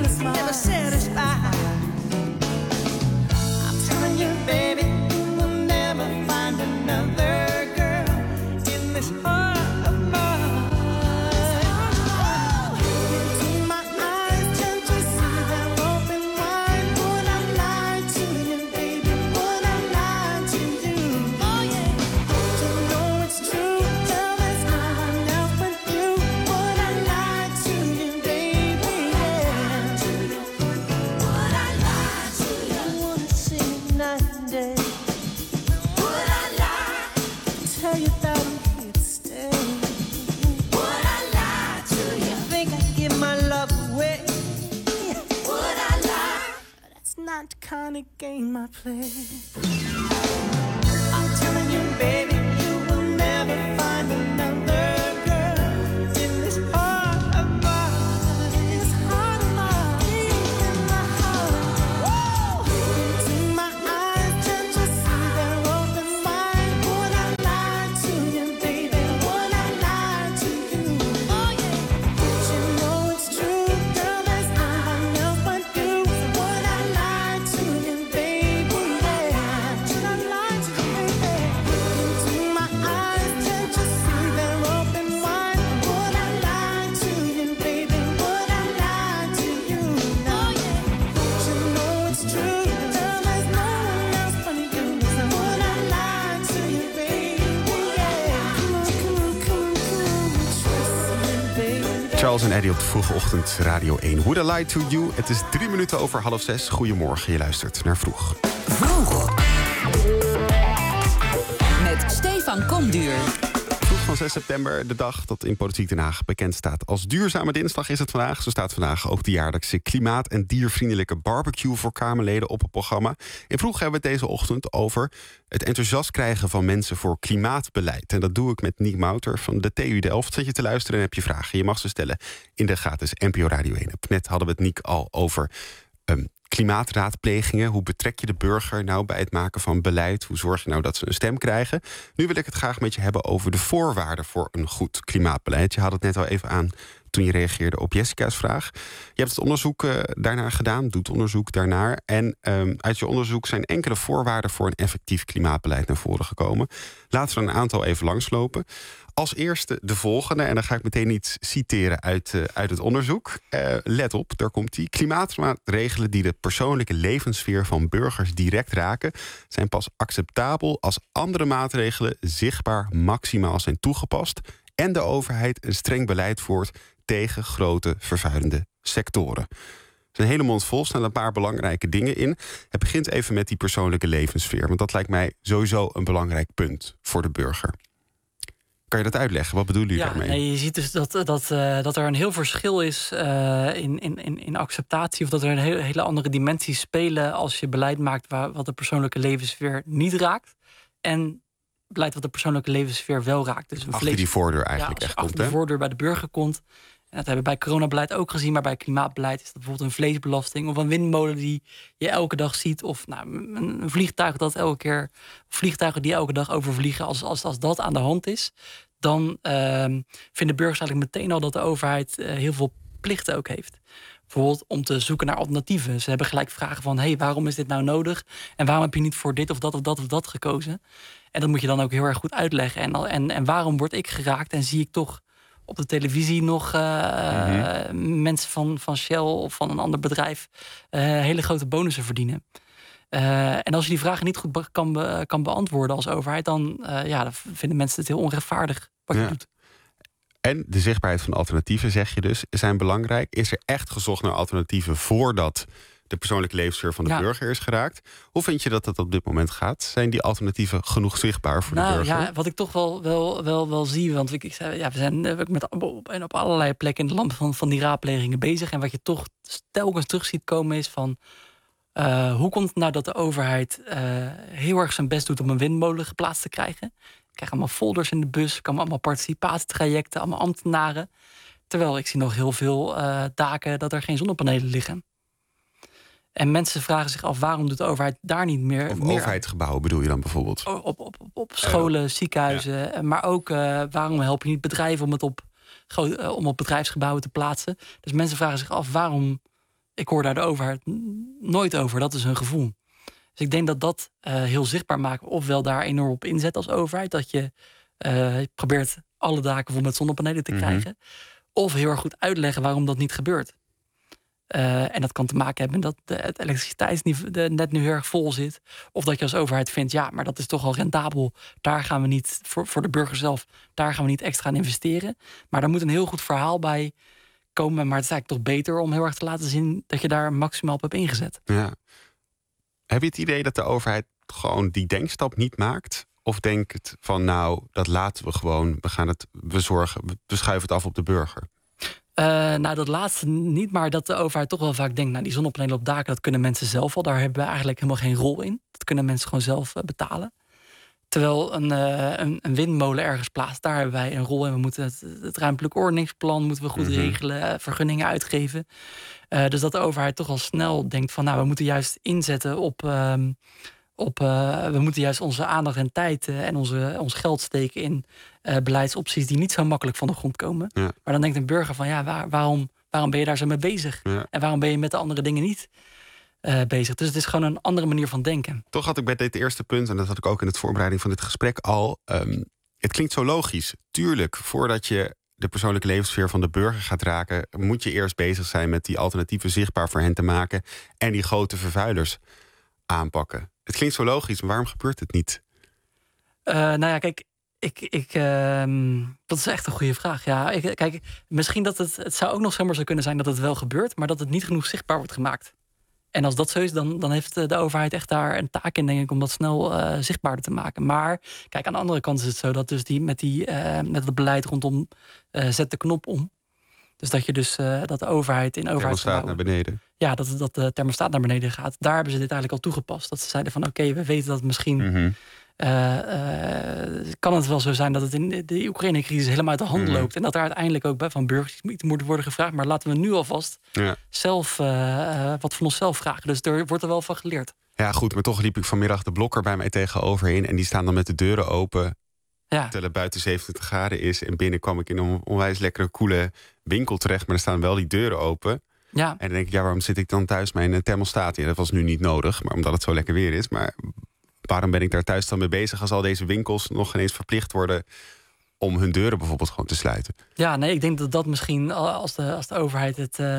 endless smile, never satisfied. I'm telling you, baby, you will never find another girl in this heart of mine. Into my eyes, can't you see they're open wide? Would I lie to you, baby? Would I lie to you? Oh yeah. To know it's true, girl, there's no one else but you. Would I lie to you, baby? Yeah. Would I lie to you? I wanna see you night and day. Would I lie? Tell you that I'm here to stay. Would I lie to you? Think I'd give my love away? Would I lie? That's not the kind of game I play. I'm telling you, baby, you will never find another girl in this heart of mine. This heart of mine, deep in my heart. Woo! Into my eyes, can't you see they're open wide? Would I lie to you, baby? Would I lie to you? Oh yeah. Don't you know it's true, girl? There's no one else but you. Would I lie to you, baby? Yeah. Would I lie to you, baby? Into my eyes, can't you see they're open wide? Would I lie to you, baby? Would I lie to you? No, yeah. Don't you know it's true, girl? There's no one else but you. So would I lie to you, baby? Yeah. Come on, come on, come on, come on, trust me, baby. Charles en Eddie op de vroege ochtend, Radio één. Would I Lie to You? Het is drie minuten over half zes. Goedemorgen, je luistert naar Vroeg. Vroeg. Met Stefan Komduur. Vroeg van zes september, de dag dat in Politiek Den Haag bekend staat als Duurzame Dinsdag, is het vandaag. Zo staat vandaag ook de jaarlijkse klimaat- en diervriendelijke barbecue voor Kamerleden op het programma. In Vroeg hebben we het deze ochtend over het enthousiast krijgen van mensen voor klimaatbeleid. En dat doe ik met Niek Mouter van de T U Delft. Zet je te luisteren en heb je vragen. Je mag ze stellen in de gratis N P O Radio één app. Net hadden we het, Niek, al over um, klimaatraadplegingen. Hoe betrek je de burger nou bij het maken van beleid? Hoe zorg je nou dat ze een stem krijgen? Nu wil ik het graag met je hebben over de voorwaarden voor een goed klimaatbeleid. Je had het net al even aan toen je reageerde op Jessica's vraag. Je hebt het onderzoek uh, daarnaar gedaan, doet onderzoek daarnaar. En um, uit je onderzoek zijn enkele voorwaarden voor een effectief klimaatbeleid naar voren gekomen. Laten we er een aantal even langslopen. Als eerste de volgende, en dan ga ik meteen iets citeren uit, uh, uit het onderzoek. Uh, let op, daar komt die. Klimaatmaatregelen die de persoonlijke levenssfeer van burgers direct raken, zijn pas acceptabel als andere maatregelen zichtbaar maximaal zijn toegepast en de overheid een streng beleid voert tegen grote vervuilende sectoren. Er is een hele mond vol, staan een paar belangrijke dingen in. Het begint even met die persoonlijke levenssfeer, want dat lijkt mij sowieso een belangrijk punt voor de burger. Kan je dat uitleggen? Wat bedoelen jullie Ja, daarmee? nee, je ziet dus dat, dat, uh, dat er een heel verschil is uh, in, in, in acceptatie, of dat er een hele, hele andere dimensies spelen als je beleid maakt waar, wat de persoonlijke levenssfeer niet raakt, en beleid wat de persoonlijke levenssfeer wel raakt. Dus een achter vlees, die voordeur eigenlijk ja, echt achter komt, de hè? voordeur bij de burger komt. En dat hebben we bij coronabeleid ook gezien, maar bij klimaatbeleid is dat bijvoorbeeld een vleesbelasting of een windmolen die je elke dag ziet, of nou, een vliegtuig dat elke keer, vliegtuigen die elke dag overvliegen. Als, als, als dat aan de hand is, dan uh, vinden burgers eigenlijk meteen al dat de overheid uh, heel veel plichten ook heeft. Bijvoorbeeld om te zoeken naar alternatieven. Ze hebben gelijk vragen van, hé, hey, waarom is dit nou nodig? En waarom heb je niet voor dit of dat of dat of dat gekozen? En dat moet je dan ook heel erg goed uitleggen. En, en, en waarom word ik geraakt en zie ik toch op de televisie nog uh, mm-hmm. mensen van, van Shell of van een ander bedrijf uh, hele grote bonussen verdienen. Uh, en als je die vragen niet goed be- kan, be- kan beantwoorden als overheid, dan, uh, ja, dan vinden mensen het heel onrechtvaardig wat Ja. je doet. En de zichtbaarheid van alternatieven, zeg je dus, zijn belangrijk. Is er echt gezocht naar alternatieven voordat de persoonlijke levenssfeer van de Ja. burger is geraakt? Hoe vind je dat dat op dit moment gaat? Zijn die alternatieven genoeg zichtbaar voor nou, de burger? Ja, wat ik toch wel, wel, wel, wel zie, want ik, ik zei, ja, we zijn uh, met, op, en op allerlei plekken in het land van, van die raadplegingen bezig. En wat je toch telkens terug ziet komen is van, Uh, hoe komt het nou dat de overheid uh, heel erg zijn best doet om een windmolen geplaatst te krijgen? Ik krijg allemaal folders in de bus, komen allemaal participatietrajecten, allemaal ambtenaren. Terwijl ik zie nog heel veel uh, daken dat er geen zonnepanelen liggen. En mensen vragen zich af, waarom doet de overheid daar niet meer... Of meer overheidsgebouwen bedoel je dan bijvoorbeeld? Op, op, op, op scholen, uh, ziekenhuizen. Ja. Maar ook, uh, waarom help je niet bedrijven om het op, uh, om op bedrijfsgebouwen te plaatsen? Dus mensen vragen zich af, waarom ik hoor daar de overheid n- nooit over. Dat is hun gevoel. Dus ik denk dat dat uh, heel zichtbaar maakt. Ofwel daar enorm op inzet als overheid. Dat je uh, probeert alle daken vol met zonnepanelen te Mhm. krijgen. Of heel erg goed uitleggen waarom dat niet gebeurt. Uh, en dat kan te maken hebben dat de, het elektriciteitsnet nu heel erg vol zit. Of dat je als overheid vindt, ja, maar dat is toch al rendabel. Daar gaan we niet, voor, voor de burger zelf, daar gaan we niet extra aan investeren. Maar daar moet een heel goed verhaal bij komen. Maar het is eigenlijk toch beter om heel erg te laten zien dat je daar maximaal op hebt ingezet. Ja. Heb je het idee dat de overheid gewoon die denkstap niet maakt? Of denkt van, nou, dat laten we gewoon. We gaan het bezorgen. We schuiven het af op de burger. Uh, nou, dat laatste niet, maar dat de overheid toch wel vaak denkt, nou, die zonnepanelen op daken, dat kunnen mensen zelf al. Daar hebben we eigenlijk helemaal geen rol in. Dat kunnen mensen gewoon zelf uh, betalen. Terwijl een, uh, een, een windmolen ergens plaatst, daar hebben wij een rol in. We moeten het, het ruimtelijk ordeningsplan moeten we goed Mhm. regelen, uh, vergunningen uitgeven. Uh, dus dat de overheid toch al snel denkt van, nou, we moeten juist inzetten op, um, op uh, we moeten juist onze aandacht en tijd uh, en onze, ons geld steken in uh, beleidsopties die niet zo makkelijk van de grond komen. Ja. Maar dan denkt een burger van, ja, waar, waarom, waarom ben je daar zo mee bezig? Ja. En waarom ben je met de andere dingen niet uh, bezig? Dus het is gewoon een andere manier van denken. Toch had ik bij dit eerste punt, en dat had ik ook in het voorbereiding van dit gesprek al. Um, het klinkt zo logisch. Tuurlijk, voordat je de persoonlijke levenssfeer van de burger gaat raken, moet je eerst bezig zijn met die alternatieven zichtbaar voor hen te maken en die grote vervuilers aanpakken. Het klinkt zo logisch, maar waarom gebeurt het niet? Uh, nou ja, kijk, ik, ik, uh, dat is echt een goede vraag. Ja, ik, kijk, misschien dat het, het zou ook nog zomaar zo kunnen zijn dat het wel gebeurt, maar dat het niet genoeg zichtbaar wordt gemaakt. En als dat zo is, dan, dan heeft de overheid echt daar een taak in, denk ik, om dat snel uh, zichtbaarder te maken. Maar kijk, aan de andere kant is het zo dat dus die met, die, uh, met het beleid rondom uh, zet de knop om. Dus dat je dus uh, dat de overheid in overheid staat naar beneden. Ja, dat, dat de thermostaat naar beneden gaat. Daar hebben ze dit eigenlijk al toegepast. Dat ze zeiden van oké, okay, we weten dat misschien Mm-hmm. Uh, uh, kan het wel zo zijn dat het in de Oekraïne-crisis helemaal uit de hand Mm-hmm. loopt. En dat daar uiteindelijk ook bij van burgers iets moet worden gevraagd. Maar laten we nu alvast Ja. zelf uh, uh, wat van onszelf vragen. Dus er wordt er wel van geleerd. Ja, goed, maar toch liep ik vanmiddag de blokker bij mij tegenover in. En die staan dan met de deuren open. Ja. Terwijl het buiten zevenentwintig graden is. En binnen kwam ik in een onwijs lekkere, koele winkel terecht. Maar er staan wel die deuren open. Ja. En dan denk ik, ja, waarom zit ik dan thuis mijn thermostaat in? Dat was nu niet nodig, maar omdat het zo lekker weer is. Maar waarom ben ik daar thuis dan mee bezig als al deze winkels nog ineens verplicht worden om hun deuren bijvoorbeeld gewoon te sluiten? Ja, nee, ik denk dat dat misschien als de, als de overheid het... Uh,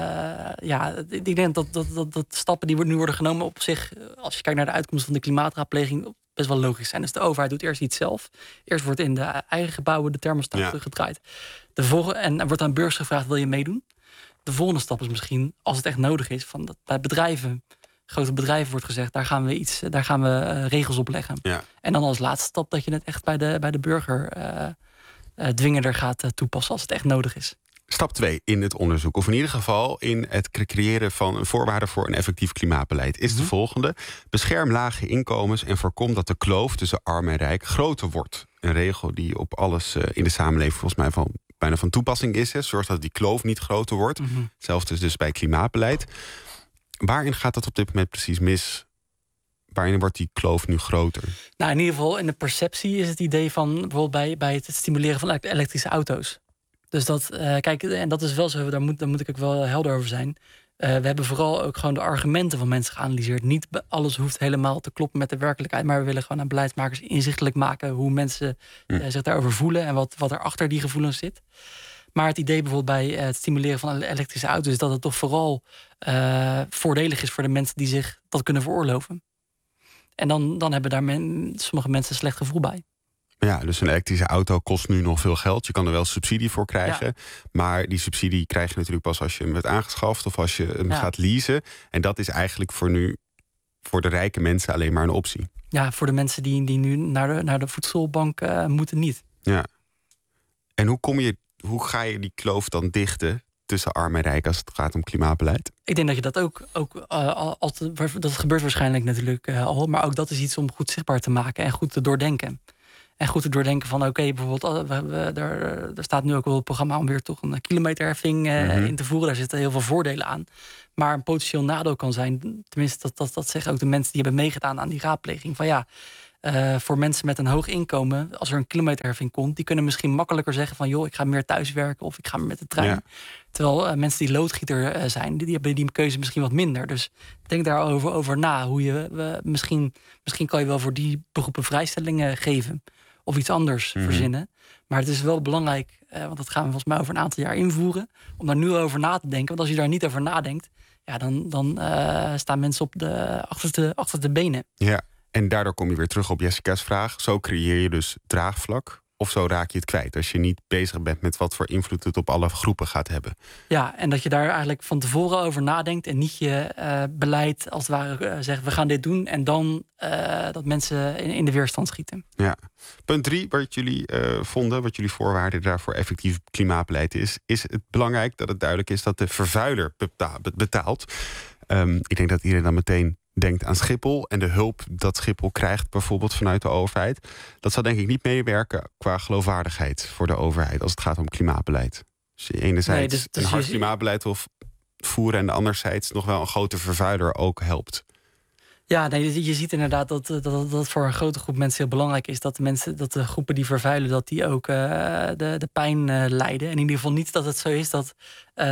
ja, ik denk dat, dat, dat, dat stappen die nu worden genomen op zich, als je kijkt naar de uitkomst van de klimaatraadpleging, best wel logisch zijn. Dus de overheid doet eerst iets zelf. Eerst wordt in de eigen gebouwen de thermostaat Ja. gedraaid. De volgende, en er wordt aan burgers gevraagd, wil je meedoen? De volgende stap is misschien, als het echt nodig is, van dat bij bedrijven, grote bedrijven wordt gezegd, daar gaan we iets, daar gaan we uh, regels op leggen. Ja. En dan als laatste stap dat je het echt bij de, bij de burger uh, uh, dwingender gaat uh, toepassen als het echt nodig is. Stap twee in het onderzoek, of in ieder geval in het creëren van een voorwaarde voor een effectief klimaatbeleid, is de Mm-hmm. volgende. Bescherm lage inkomens en voorkom dat de kloof tussen arm en rijk groter wordt. Een regel die op alles uh, in de samenleving volgens mij van, bijna van toepassing is. Hè. Zorg dat die kloof niet groter wordt. Mm-hmm. Hetzelfde dus bij klimaatbeleid. Waarin gaat dat op dit moment precies mis? Waarin wordt die kloof nu groter? Nou, in ieder geval in de perceptie is het idee van bijvoorbeeld bij, bij het stimuleren van elektrische auto's. Dus dat, uh, kijk, en dat is wel zo, daar moet, daar moet ik ook wel helder over zijn. Uh, we hebben vooral ook gewoon de argumenten van mensen geanalyseerd. Niet alles hoeft helemaal te kloppen met de werkelijkheid, maar we willen gewoon aan beleidsmakers inzichtelijk maken hoe mensen uh, zich daarover voelen en wat, wat er achter die gevoelens zit. Maar het idee bijvoorbeeld bij het stimuleren van elektrische auto's is dat het toch vooral uh, voordelig is voor de mensen die zich dat kunnen veroorloven. En dan, dan hebben daar men, sommige mensen een slecht gevoel bij. Ja, dus een elektrische auto kost nu nog veel geld. Je kan er wel subsidie voor krijgen. Ja. Maar die subsidie krijg je natuurlijk pas als je hem hebt aangeschaft of als je hem ja. gaat leasen. En dat is eigenlijk voor nu, voor de rijke mensen, alleen maar een optie. Ja, voor de mensen die, die nu naar de, naar de voedselbank uh, moeten niet. Ja. En hoe kom je, hoe ga je die kloof dan dichten tussen arm en rijk als het gaat om klimaatbeleid? Ik denk dat je dat ook, ook uh, altijd, dat gebeurt waarschijnlijk natuurlijk uh, al, maar ook dat is iets om goed zichtbaar te maken en goed te doordenken. En goed te doordenken van oké, okay, bijvoorbeeld, we, we, er, er staat nu ook wel een programma om weer toch een kilometerheffing uh, mm-hmm. in te voeren. Daar zitten heel veel voordelen aan. Maar een potentieel nadeel kan zijn, tenminste dat, dat, dat zeggen ook de mensen die hebben meegedaan aan die raadpleging, van ja, Uh, voor mensen met een hoog inkomen, als er een kilometerheffing komt, die kunnen misschien makkelijker zeggen van joh, ik ga meer thuiswerken of ik ga meer met de trein. Ja. Terwijl uh, mensen die loodgieter uh, zijn, die, die hebben die keuze misschien wat minder. Dus denk daarover over na. Hoe je uh, misschien, misschien kan je wel voor die beroepen vrijstellingen geven of iets anders mm-hmm. verzinnen. Maar het is wel belangrijk, uh, want dat gaan we volgens mij over een aantal jaar invoeren, om daar nu over na te denken. Want als je daar niet over nadenkt, ja, dan, dan uh, staan mensen op de achterste, achterste benen. Ja. En daardoor kom je weer terug op Jessica's vraag. Zo creëer je dus draagvlak. Of zo raak je het kwijt. Als je niet bezig bent met wat voor invloed het op alle groepen gaat hebben. Ja, en dat je daar eigenlijk van tevoren over nadenkt. En niet je uh, beleid als het ware uh, zegt we gaan dit doen. En dan uh, dat mensen in, in de weerstand schieten. Ja. Punt drie, wat jullie uh, vonden, wat jullie voorwaarden daarvoor effectief klimaatbeleid is. Is het belangrijk dat het duidelijk is dat de vervuiler betaalt. Um, ik denk dat iedereen dan meteen denkt aan Schiphol en de hulp dat Schiphol krijgt bijvoorbeeld vanuit de overheid. Dat zal denk ik niet meewerken qua geloofwaardigheid voor de overheid als het gaat om klimaatbeleid. Als je enerzijds nee, dus, dus een hard je... klimaatbeleid wil voeren en de anderzijds nog wel een grote vervuiler ook helpt. Ja, nee, je ziet inderdaad dat, dat, dat het voor een grote groep mensen heel belangrijk is dat de mensen, dat de groepen die vervuilen, dat die ook uh, de, de pijn uh, lijden. En in ieder geval niet dat het zo is dat uh,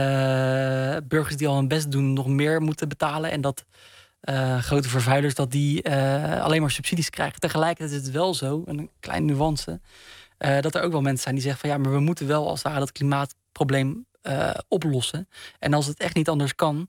burgers die al hun best doen nog meer moeten betalen en dat Uh, grote vervuilers dat die uh, alleen maar subsidies krijgen. Tegelijkertijd is het wel zo, een kleine nuance, uh, dat er ook wel mensen zijn die zeggen van ja, maar we moeten wel als het ware dat klimaatprobleem uh, oplossen. En als het echt niet anders kan,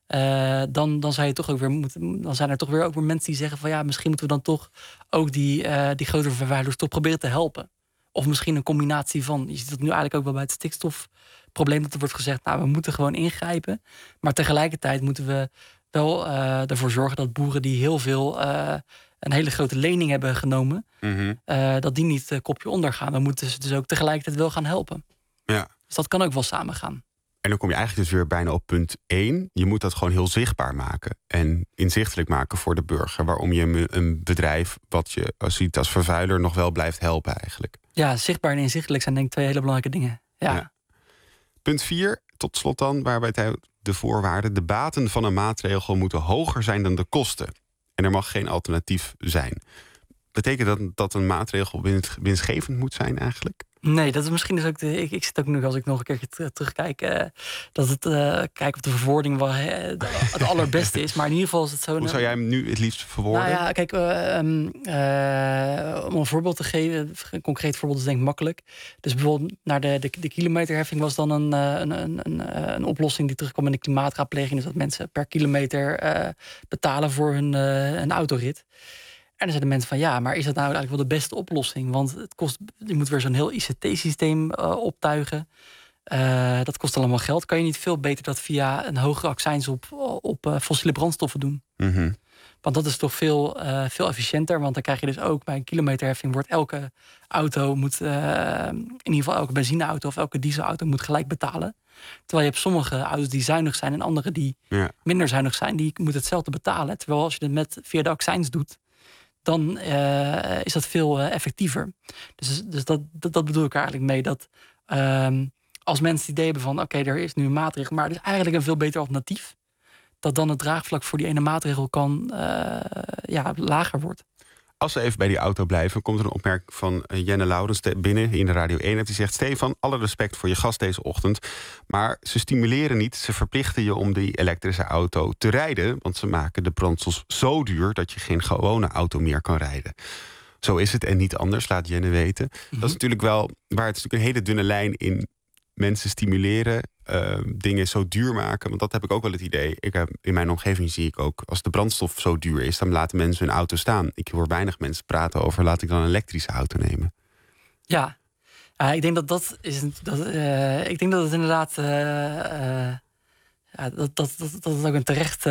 uh, dan, dan, zou je toch ook weer moeten, dan zijn er toch weer ook weer mensen die zeggen van ja, misschien moeten we dan toch ook die, uh, die grote vervuilers toch proberen te helpen. Of misschien een combinatie van, je ziet dat nu eigenlijk ook wel bij het stikstofprobleem, dat er wordt gezegd, nou, we moeten gewoon ingrijpen. Maar tegelijkertijd moeten we wel uh, ervoor zorgen dat boeren die heel veel uh, een hele grote lening hebben genomen, mm-hmm. uh, dat die niet uh, kopje onder gaan. Dan moeten ze dus ook tegelijkertijd wel gaan helpen. Ja. Dus dat kan ook wel samen gaan. En dan kom je eigenlijk dus weer bijna op punt één. Je moet dat gewoon heel zichtbaar maken en inzichtelijk maken voor de burger. Waarom je een bedrijf wat je ziet als vervuiler nog wel blijft helpen eigenlijk. Ja, zichtbaar en inzichtelijk zijn denk ik twee hele belangrijke dingen. Ja. Ja. Punt vier, tot slot dan, waarbij het de voorwaarden. De baten van een maatregel moeten hoger zijn dan de kosten. En er mag geen alternatief zijn. Betekent dat dat een maatregel winstgevend moet zijn eigenlijk? Nee, dat is misschien dus ook de. Ik, ik zit ook nu, als ik nog een keertje terugkijk, uh, dat het uh, kijken of de verwoording wel uh, het allerbeste is. Maar in ieder geval is het zo. Hoe zou jij hem nu het liefst verwoorden? Nou ja, kijk, uh, um, uh, om een voorbeeld te geven, een concreet voorbeeld is denk ik makkelijk. Dus bijvoorbeeld naar de, de, de kilometerheffing was dan een, een, een, een, een oplossing die terugkwam in de klimaatraadpleging. Dus dat mensen per kilometer uh, betalen voor hun, uh, een autorit. En dan zeiden mensen van ja, maar is dat nou eigenlijk wel de beste oplossing? Want het kost, je moet weer zo'n heel I C T-systeem uh, optuigen. Uh, dat kost allemaal geld. Kan je niet veel beter dat via een hogere accijns op, op uh, fossiele brandstoffen doen? Mm-hmm. Want dat is toch veel, uh, veel efficiënter. Want dan krijg je dus ook bij een kilometerheffing wordt elke auto moet, uh, in ieder geval elke benzineauto of elke dieselauto moet gelijk betalen. Terwijl je hebt sommige auto's die zuinig zijn en andere die ja. minder zuinig zijn, die moeten hetzelfde betalen. Terwijl als je het met via de accijns doet, dan uh, is dat veel uh, effectiever. Dus, dus dat, dat, dat bedoel ik er eigenlijk mee. Dat um, als mensen het idee hebben van oké, okay, er is nu een maatregel, maar er is eigenlijk een veel beter alternatief, dat dan het draagvlak voor die ene maatregel kan uh, ja, lager wordt. Als we even bij die auto blijven, komt er een opmerking van Jenne Laurens binnen in de Radio één. Die zegt, Stefan, alle respect voor je gast deze ochtend. Maar ze stimuleren niet, ze verplichten je om die elektrische auto te rijden. Want ze maken de brandstof zo duur dat je geen gewone auto meer kan rijden. Zo is het en niet anders, laat Jenne weten. Mm-hmm. Dat is natuurlijk wel, waar het is natuurlijk een hele dunne lijn in mensen stimuleren, uh, dingen zo duur maken. Want dat heb ik ook wel het idee. Ik heb, in mijn omgeving zie ik ook, als de brandstof zo duur is, dan laten mensen hun auto staan. Ik hoor weinig mensen praten over, laat ik dan een elektrische auto nemen. Ja, uh, ik denk dat dat is. Dat, uh, ik denk dat het inderdaad. Uh, uh, ja, dat, dat, dat, dat het ook een terechte,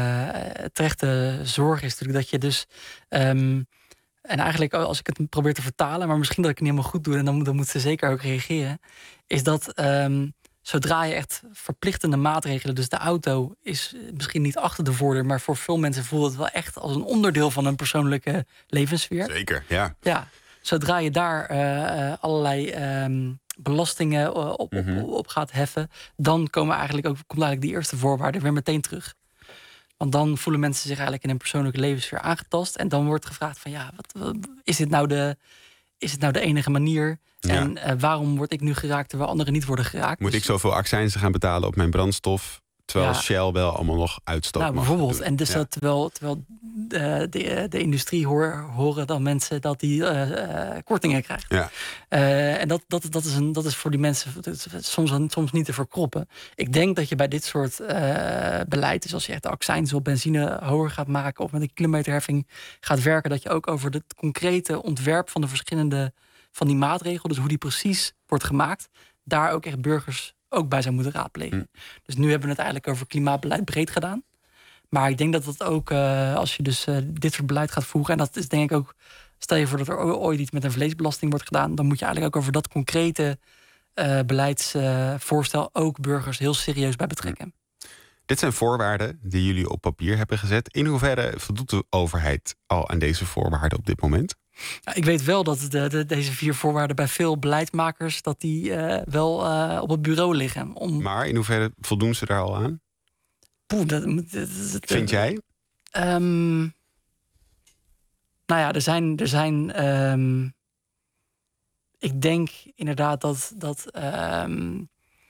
uh, terechte zorg is. Natuurlijk, dat je dus. Um, En eigenlijk, als ik het probeer te vertalen, maar misschien dat ik het niet helemaal goed doe, en dan, dan moet ze zeker ook reageren, is dat um, zodra je echt verplichtende maatregelen, dus de auto is misschien niet achter de voordeur, maar voor veel mensen voelt het wel echt als een onderdeel van hun persoonlijke levenssfeer. Zeker, ja. Ja, zodra je daar uh, allerlei um, belastingen uh, op, mm-hmm. op, op gaat heffen, dan komen eigenlijk ook, komt eigenlijk die eerste voorwaarden weer meteen terug. Want dan voelen mensen zich eigenlijk in hun persoonlijke levenssfeer aangetast. En dan wordt gevraagd van ja, wat, wat, is, dit nou de, is dit nou de enige manier? Ja. En uh, waarom word ik nu geraakt terwijl anderen niet worden geraakt? Moet Dus- ik zoveel accijnzen gaan betalen op mijn brandstof, terwijl Ja. Shell wel allemaal nog uitstoot Nou, mag bijvoorbeeld. doen? En dus Ja. dat terwijl, terwijl de, de, de industrie hoor, horen dan mensen dat die uh, uh, kortingen krijgen. Ja. Uh, en dat, dat, dat, is een, dat is voor die mensen dat is soms, soms niet te verkroppen. Ik denk dat je bij dit soort uh, beleid, dus als je echt de accijns op benzine hoger gaat maken of met een kilometerheffing gaat werken, dat je ook over het concrete ontwerp van de verschillende van die maatregelen, dus hoe die precies wordt gemaakt, daar ook echt burgers ook bij zou moeten raadplegen. Hm. Dus nu hebben we het eigenlijk over klimaatbeleid breed gedaan. Maar ik denk dat dat ook, uh, als je dus uh, dit soort beleid gaat voeren, en dat is denk ik ook, stel je voor dat er ooit iets met een vleesbelasting wordt gedaan, dan moet je eigenlijk ook over dat concrete uh, beleidsvoorstel uh, ook burgers heel serieus bij betrekken. Dit zijn voorwaarden die jullie op papier hebben gezet. In hoeverre voldoet de overheid al aan deze voorwaarden op dit moment? Nou, ik weet wel dat de, de, deze vier voorwaarden bij veel beleidsmakers dat die uh, wel uh, op het bureau liggen. Om... Maar in hoeverre voldoen ze daar al aan? Poeh, dat, dat, dat, Vind jij? Um, nou ja, er zijn. Er zijn um, ik denk inderdaad dat. dat um,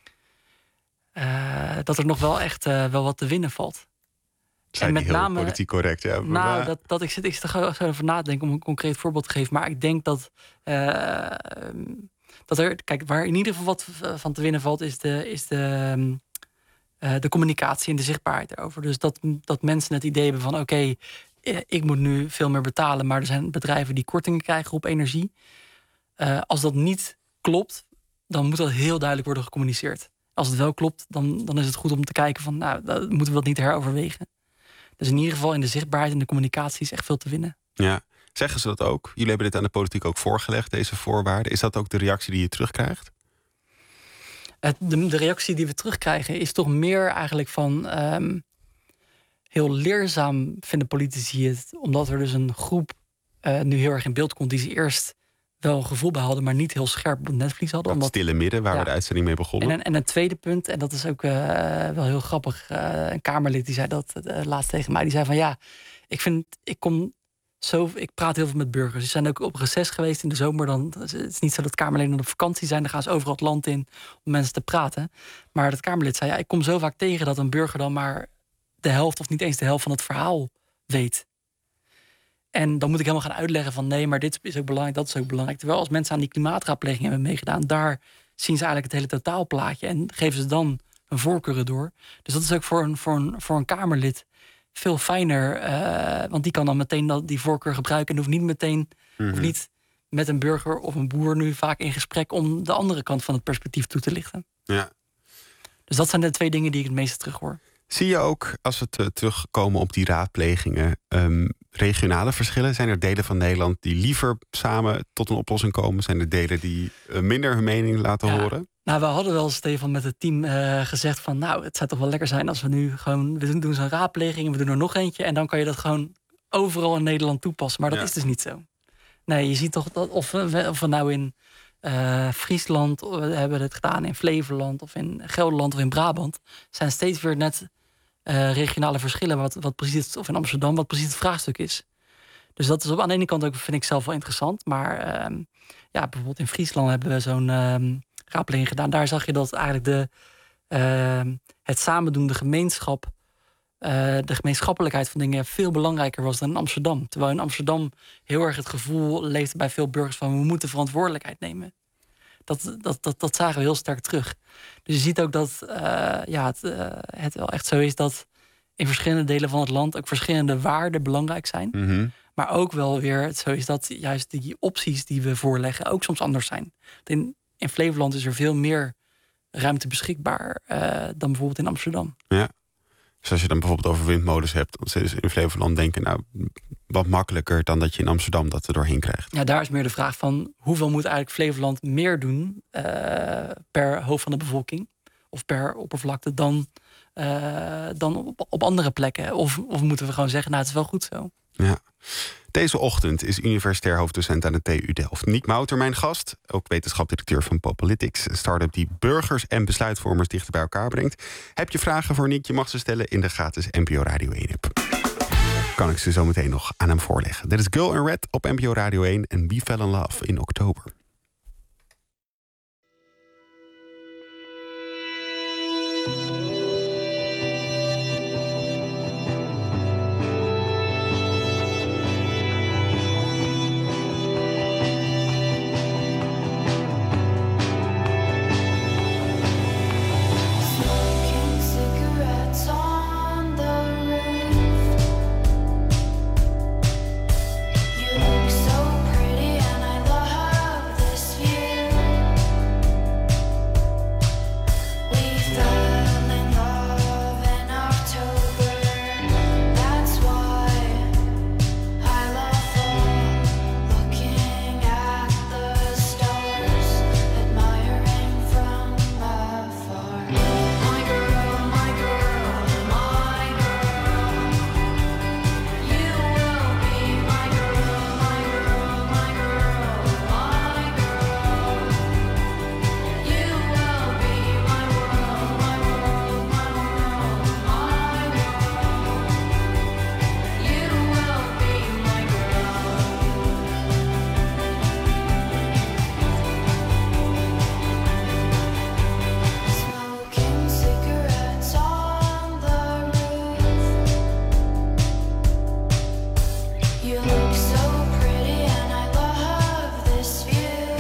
uh, dat er nog wel echt uh, wel wat te winnen valt. Zijn en met die heel name, politiek correct? Ja, nou, maar... dat, dat ik zit, ik zit er zo over na te denken om een concreet voorbeeld te geven. Maar ik denk dat. Uh, dat er. Kijk, waar in ieder geval wat van te winnen valt, is de. Is de um, Uh, de communicatie en de zichtbaarheid erover. Dus dat, dat mensen het idee hebben van oké, okay, ik moet nu veel meer betalen, maar er zijn bedrijven die kortingen krijgen op energie. Uh, als dat niet klopt, dan moet dat heel duidelijk worden gecommuniceerd. Als het wel klopt, dan, dan is het goed om te kijken van nou, dan moeten we dat niet heroverwegen. Dus in ieder geval in de zichtbaarheid en de communicatie is echt veel te winnen. Ja, zeggen ze dat ook? Jullie hebben dit aan de politiek ook voorgelegd, deze voorwaarden. Is dat ook de reactie die je terugkrijgt? De, de reactie die we terugkrijgen is toch meer eigenlijk van um, heel leerzaam vinden politici het, omdat er dus een groep uh, nu heel erg in beeld komt die ze eerst wel een gevoel bij hadden, maar niet heel scherp op Netflix hadden. Dat omdat, stille midden waar ja. we de uitzending mee begonnen. En, en een tweede punt, en dat is ook uh, wel heel grappig, uh, een Kamerlid die zei dat uh, laatst tegen mij, die zei van ja, ik vind, ik kom zo, ik praat heel veel met burgers. Ze zijn ook op reces geweest in de zomer. Dan, het is niet zo dat Kamerleden op vakantie zijn. Dan gaan ze overal het land in om mensen te praten. Maar dat Kamerlid zei, ja, ik kom zo vaak tegen dat een burger dan maar de helft of niet eens de helft van het verhaal weet. En dan moet ik helemaal gaan uitleggen van nee, maar dit is ook belangrijk, dat is ook belangrijk. Terwijl als mensen aan die klimaatraadpleging hebben meegedaan, daar zien ze eigenlijk het hele totaalplaatje en geven ze dan hun voorkeuren door. Dus dat is ook voor een, voor een, voor een Kamerlid veel fijner, uh, want die kan dan meteen dat, die voorkeur gebruiken en hoeft niet meteen, mm-hmm. hoeft niet met een burger of een boer nu vaak in gesprek om de andere kant van het perspectief toe te lichten. Ja. Dus dat zijn de twee dingen die ik het meeste terughoor. Zie je ook, als we te, terugkomen op die raadplegingen, um, regionale verschillen? Zijn er delen van Nederland die liever samen tot een oplossing komen? Zijn er delen die uh, minder hun mening laten ja. horen? Nou, we hadden wel, Stefan, met het team uh, gezegd van nou, het zou toch wel lekker zijn als we nu gewoon, we doen zo'n raadpleging en we doen er nog eentje en dan kan je dat gewoon overal in Nederland toepassen. Maar dat ja. is dus niet zo. Nee, je ziet toch dat of, of we nou in uh, Friesland we hebben het gedaan, in Flevoland of in Gelderland of in Brabant, zijn steeds weer net uh, regionale verschillen wat, wat precies, of in Amsterdam, wat precies het vraagstuk is. Dus dat is op aan de ene kant ook, vind ik zelf wel interessant. Maar um, ja, bijvoorbeeld in Friesland hebben we zo'n um, raadpleging gedaan. Daar zag je dat eigenlijk de, uh, het samendoen, de gemeenschap, uh, de gemeenschappelijkheid van dingen veel belangrijker was dan in Amsterdam. Terwijl in Amsterdam heel erg het gevoel leeft bij veel burgers van we moeten verantwoordelijkheid nemen. Dat, dat, dat, dat zagen we heel sterk terug. Dus je ziet ook dat uh, ja, het, uh, het wel echt zo is dat in verschillende delen van het land ook verschillende waarden belangrijk zijn. Mm-hmm. Maar ook wel weer het zo is dat juist die opties die we voorleggen ook soms anders zijn. In, in Flevoland is er veel meer ruimte beschikbaar uh, dan bijvoorbeeld in Amsterdam. Ja. Dus als je dan bijvoorbeeld over windmolens hebt, dan zullen ze in Flevoland denken, nou, wat makkelijker dan dat je in Amsterdam dat er doorheen krijgt. Ja, daar is meer de vraag van hoeveel moet eigenlijk Flevoland meer doen uh, per hoofd van de bevolking of per oppervlakte dan, uh, dan op, op andere plekken. Of, of moeten we gewoon zeggen, nou, het is wel goed zo. Ja. Deze ochtend is universitair hoofddocent aan de T U Delft Niek Mouter mijn gast. Ook wetenschapsdirecteur van Popalytics, een start-up die burgers en besluitvormers dichter bij elkaar brengt. Heb je vragen voor Niek? Je mag ze stellen in de gratis N P O Radio één-app. Kan ik ze zo meteen nog aan hem voorleggen. Dit is Girl in Red op N P O Radio één en We Fell in Love in oktober. Smoking cigarettes on the roof. You look so pretty and I love this view. We fell in love in October. That's why I love fall. Looking at the stars, admiring from afar. My girl, my girl, my girl. You will be my girl, my girl, my girl, my girl. You will be my world, my world, my world, my world. You will be my girl. Smoking cigarettes on the roof. You look so pretty and I love this view.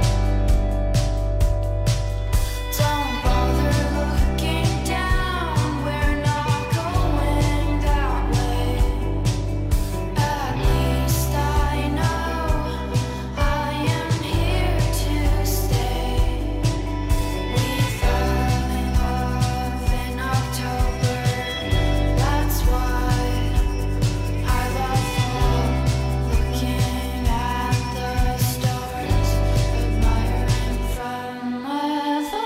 Don't bother looking down, we're not going that way. At least I know I am here to stay. We fell in love in October. That's why I love fall. Looking at the stars, admiring from afar.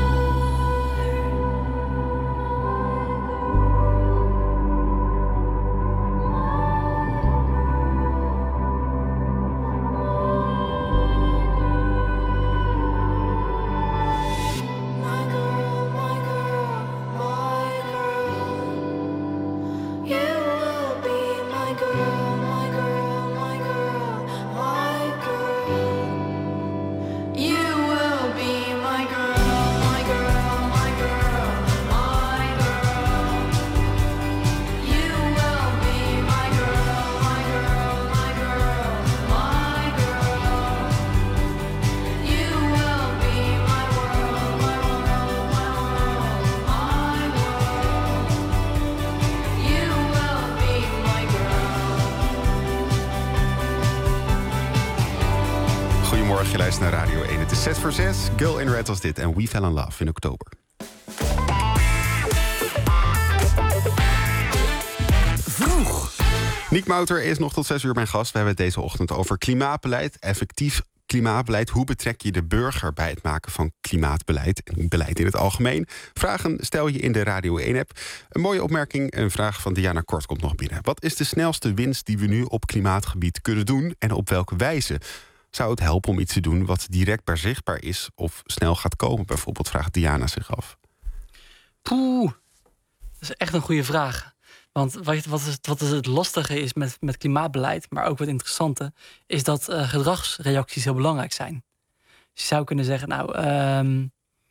My girl, my girl, my girl. You will be my girl, my girl, my girl, my girl. You will be my girl, my girl, my girl, my girl. You will be my girl, my girl, my girl, my girl. You will be my world, my world, my world, my world. You will be my girl. Goedemorgen, je luistert naar Radio één. Het is zes voor zes. Girl in Red was dit en We Fell in Love in oktober. Vroeg. Niek Mouter is nog tot zes uur mijn gast. We hebben het deze ochtend over klimaatbeleid, effectief klimaatbeleid. Hoe betrek je de burger bij het maken van klimaatbeleid en beleid in het algemeen? Vragen stel je in de Radio één-app. Een mooie opmerking, een vraag van Diana Kort komt nog binnen. Wat is de snelste winst die we nu op klimaatgebied kunnen doen en op welke wijze? Zou het helpen om iets te doen wat direct bezichtbaar is of snel gaat komen? Bijvoorbeeld, vraagt Diana zich af. Poeh, dat is echt een goede vraag. Want wat, wat, is, wat is het lastige is met, met klimaatbeleid, maar ook wat interessante, is dat uh, gedragsreacties heel belangrijk zijn. Dus je zou kunnen zeggen, nou, um,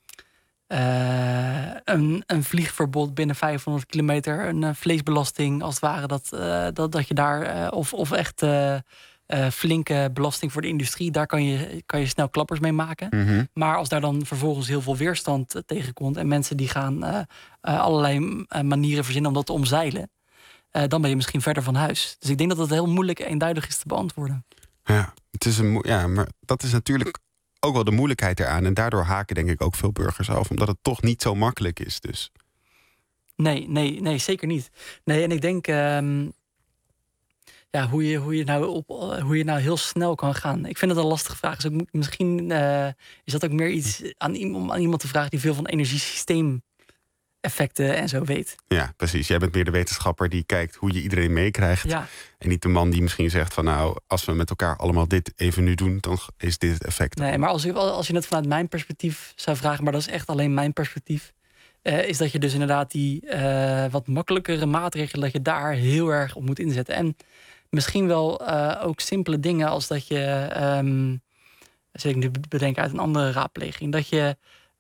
uh, een, een vliegverbod binnen vijfhonderd kilometer, een uh, vleesbelasting als het ware, dat, uh, dat, dat je daar, uh, of, of echt uh, uh, flinke belasting voor de industrie, daar kan je, kan je snel klappers mee maken. Mm-hmm. Maar als daar dan vervolgens heel veel weerstand uh, tegenkomt en mensen die gaan uh, uh, allerlei uh, manieren verzinnen om dat te omzeilen, Uh, dan ben je misschien verder van huis. Dus ik denk dat het heel moeilijk en eenduidig is te beantwoorden. Ja, het is een, ja, maar dat is natuurlijk ook wel de moeilijkheid eraan. En daardoor haken denk ik ook veel burgers af. Omdat het toch niet zo makkelijk is dus. Nee, nee, nee, zeker niet. Nee, en ik denk um, ja, hoe, je, hoe, je nou op, hoe je nou heel snel kan gaan. Ik vind het een lastige vraag. Dus ook, misschien uh, is dat ook meer iets aan, om aan iemand te vragen die veel van energiesysteem effecten en zo weet. Ja, precies. Jij bent meer de wetenschapper die kijkt hoe je iedereen meekrijgt. Ja. En niet de man die misschien zegt van nou, als we met elkaar allemaal dit even nu doen, dan is dit het effect. Nee, maar als je, als je het vanuit mijn perspectief zou vragen, maar dat is echt alleen mijn perspectief, uh, is dat je dus inderdaad die uh, wat makkelijkere maatregelen, dat je daar heel erg op moet inzetten. En misschien wel uh, ook simpele dingen als dat je, um, zit ik nu bedenken uit een andere raadpleging, dat je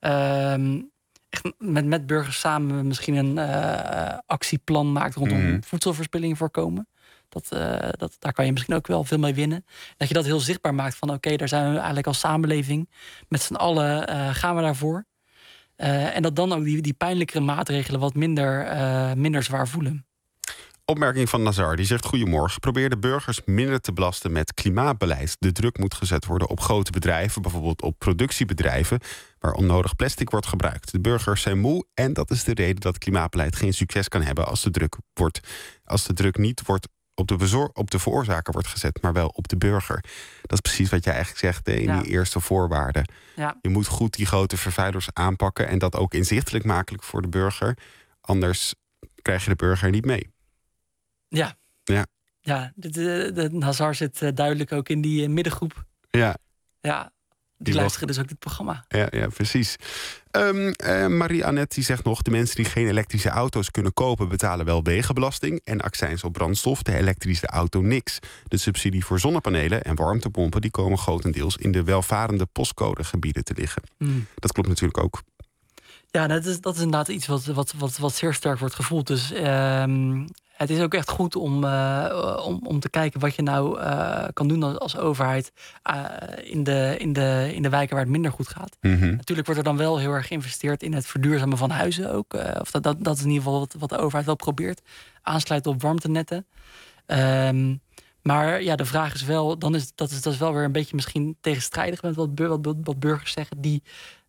um, echt met, met burgers samen misschien een uh, actieplan maakt rondom Mhm. voedselverspilling voorkomen. Dat, uh, dat, daar kan je misschien ook wel veel mee winnen. Dat je dat heel zichtbaar maakt van oké, okay, daar zijn we eigenlijk als samenleving. Met z'n allen uh, gaan we daarvoor. Uh, en dat dan ook die, die pijnlijkere maatregelen wat minder, uh, minder zwaar voelen. Opmerking van Nazar, die zegt goedemorgen. Probeer de burgers minder te belasten met klimaatbeleid. De druk moet gezet worden op grote bedrijven, bijvoorbeeld op productiebedrijven, waar onnodig plastic wordt gebruikt. De burgers zijn moe en dat is de reden dat klimaatbeleid geen succes kan hebben als de druk, wordt, als de druk niet wordt op de, bezor- op de veroorzaker wordt gezet, maar wel op de burger. Dat is precies wat jij eigenlijk zegt in Ja. die eerste voorwaarden. Ja. Je moet goed die grote vervuilers aanpakken en dat ook inzichtelijk maken voor de burger. Anders krijg je de burger niet mee. Ja. Ja. Ja, de, de, de Nazar zit uh, duidelijk ook in die uh, middengroep. Ja. Ja, die, Die luisteren dus ook dit programma. Ja, ja, precies. Um, uh, Marie-Annette die zegt nog, de mensen die geen elektrische auto's kunnen kopen betalen wel wegenbelasting en accijns op brandstof, de elektrische auto niks. De subsidie voor zonnepanelen en warmtepompen die komen grotendeels in de welvarende postcodegebieden te liggen. Hmm. Dat klopt natuurlijk ook. Ja, dat is, dat is inderdaad iets wat, wat, wat, wat zeer sterk wordt gevoeld. Dus um, het is ook echt goed om, uh, om, om te kijken wat je nou uh, kan doen als, als overheid uh, in, de, in, de, in de wijken waar het minder goed gaat. Mm-hmm. Natuurlijk wordt er dan wel heel erg geïnvesteerd in het verduurzamen van huizen ook. Uh, of dat, dat, dat is in ieder geval wat, wat de overheid wel probeert. Aansluiten op warmtenetten. Um, maar ja, de vraag is wel, dan is dat, is dat is wel weer een beetje misschien tegenstrijdig met wat, wat, wat burgers zeggen. Die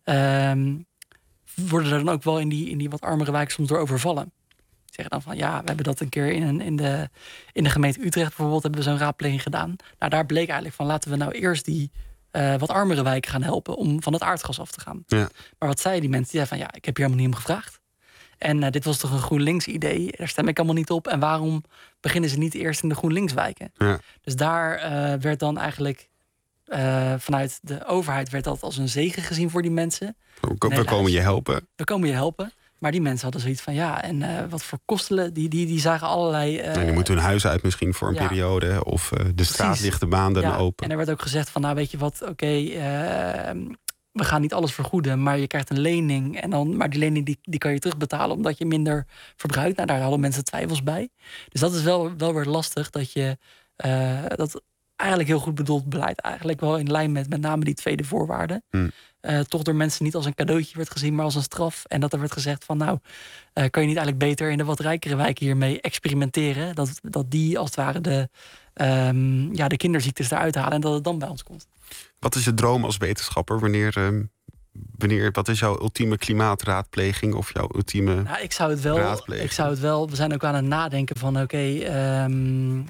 um, worden er dan ook wel in die, in die wat armere wijken soms door overvallen. Die zeggen dan van ja, we hebben dat een keer in, een, in, de, in de gemeente Utrecht bijvoorbeeld, hebben we zo'n raadpleging gedaan. Nou, daar bleek eigenlijk van laten we nou eerst die uh, wat armere wijken gaan helpen om van het aardgas af te gaan. Ja. Maar wat zeiden die mensen? Die zeiden van ja, ik heb hier helemaal niet om gevraagd. En uh, dit was toch een GroenLinks idee, daar stem ik allemaal niet op. En waarom beginnen ze niet eerst in de GroenLinks wijken? Ja. Dus daar uh, werd dan eigenlijk uh, vanuit de overheid werd dat als een zegen gezien voor die mensen. We, we Nee, komen je helpen. We komen je helpen. Maar die mensen hadden zoiets van ja, en uh, wat voor kosten, die, die, die zagen allerlei. Uh, en die moeten hun huis uit misschien voor een ja. periode. Of uh, de straat ligt de maanden ja, open. En er werd ook gezegd van nou weet je wat, oké, okay, uh, we gaan niet alles vergoeden, maar je krijgt een lening. En dan, maar die lening die, die kan je terugbetalen omdat je minder verbruikt. Nou, daar hadden mensen twijfels bij. Dus dat is wel, wel weer lastig dat je uh, dat eigenlijk heel goed bedoeld beleid, eigenlijk wel in lijn met met name die tweede voorwaarde. Hmm. Uh, toch door mensen niet als een cadeautje werd gezien, maar als een straf. En dat er werd gezegd van nou, uh, kan je niet eigenlijk beter in de wat rijkere wijken hiermee experimenteren. Dat, dat die als het ware de, um, ja, de kinderziektes eruit halen en dat het dan bij ons komt. Wat is je droom als wetenschapper? Wanneer, um, wanneer, wat is jouw ultieme klimaatraadpleging of jouw ultieme Nou, ik zou het wel. raadpleging? Ik zou het wel. We zijn ook aan het nadenken van oké. Okay, um,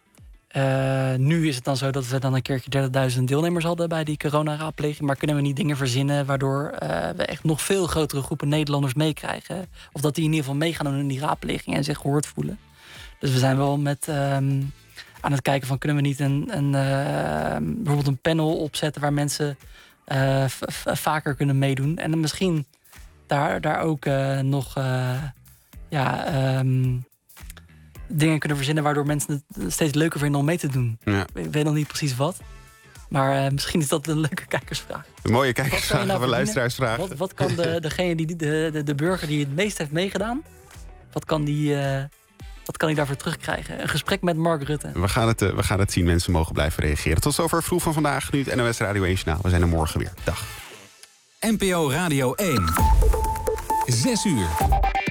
uh, nu is het dan zo dat we dan een keertje dertigduizend deelnemers hadden bij die corona-raadpleging. Maar kunnen we niet dingen verzinnen waardoor uh, we echt nog veel grotere groepen Nederlanders meekrijgen? Of dat die in ieder geval meegaan doen in die raadpleging en zich gehoord voelen. Dus we zijn wel met um, aan het kijken van kunnen we niet een, een uh, bijvoorbeeld een panel opzetten waar mensen uh, f- f- vaker kunnen meedoen. En dan misschien daar, daar ook uh, nog uh, ja, um, dingen kunnen verzinnen waardoor mensen het steeds leuker vinden om mee te doen. Ja. Ik weet nog niet precies wat. Maar uh, misschien is dat een leuke kijkersvraag. Een mooie Wat kan je kijkersvraag nou of een verdienen? luisteraarsvraag. Wat, wat kan de, degene die, de, de, de burger die het meest heeft meegedaan, wat kan die, uh, wat kan hij daarvoor terugkrijgen? Een gesprek met Mark Rutte. We gaan, het, uh, we gaan het zien. Mensen mogen blijven reageren. Tot zover Vroeg van vandaag. Nu het N O S Radio één Journaal. We zijn er morgen weer. Dag. N P O Radio één. Zes uur.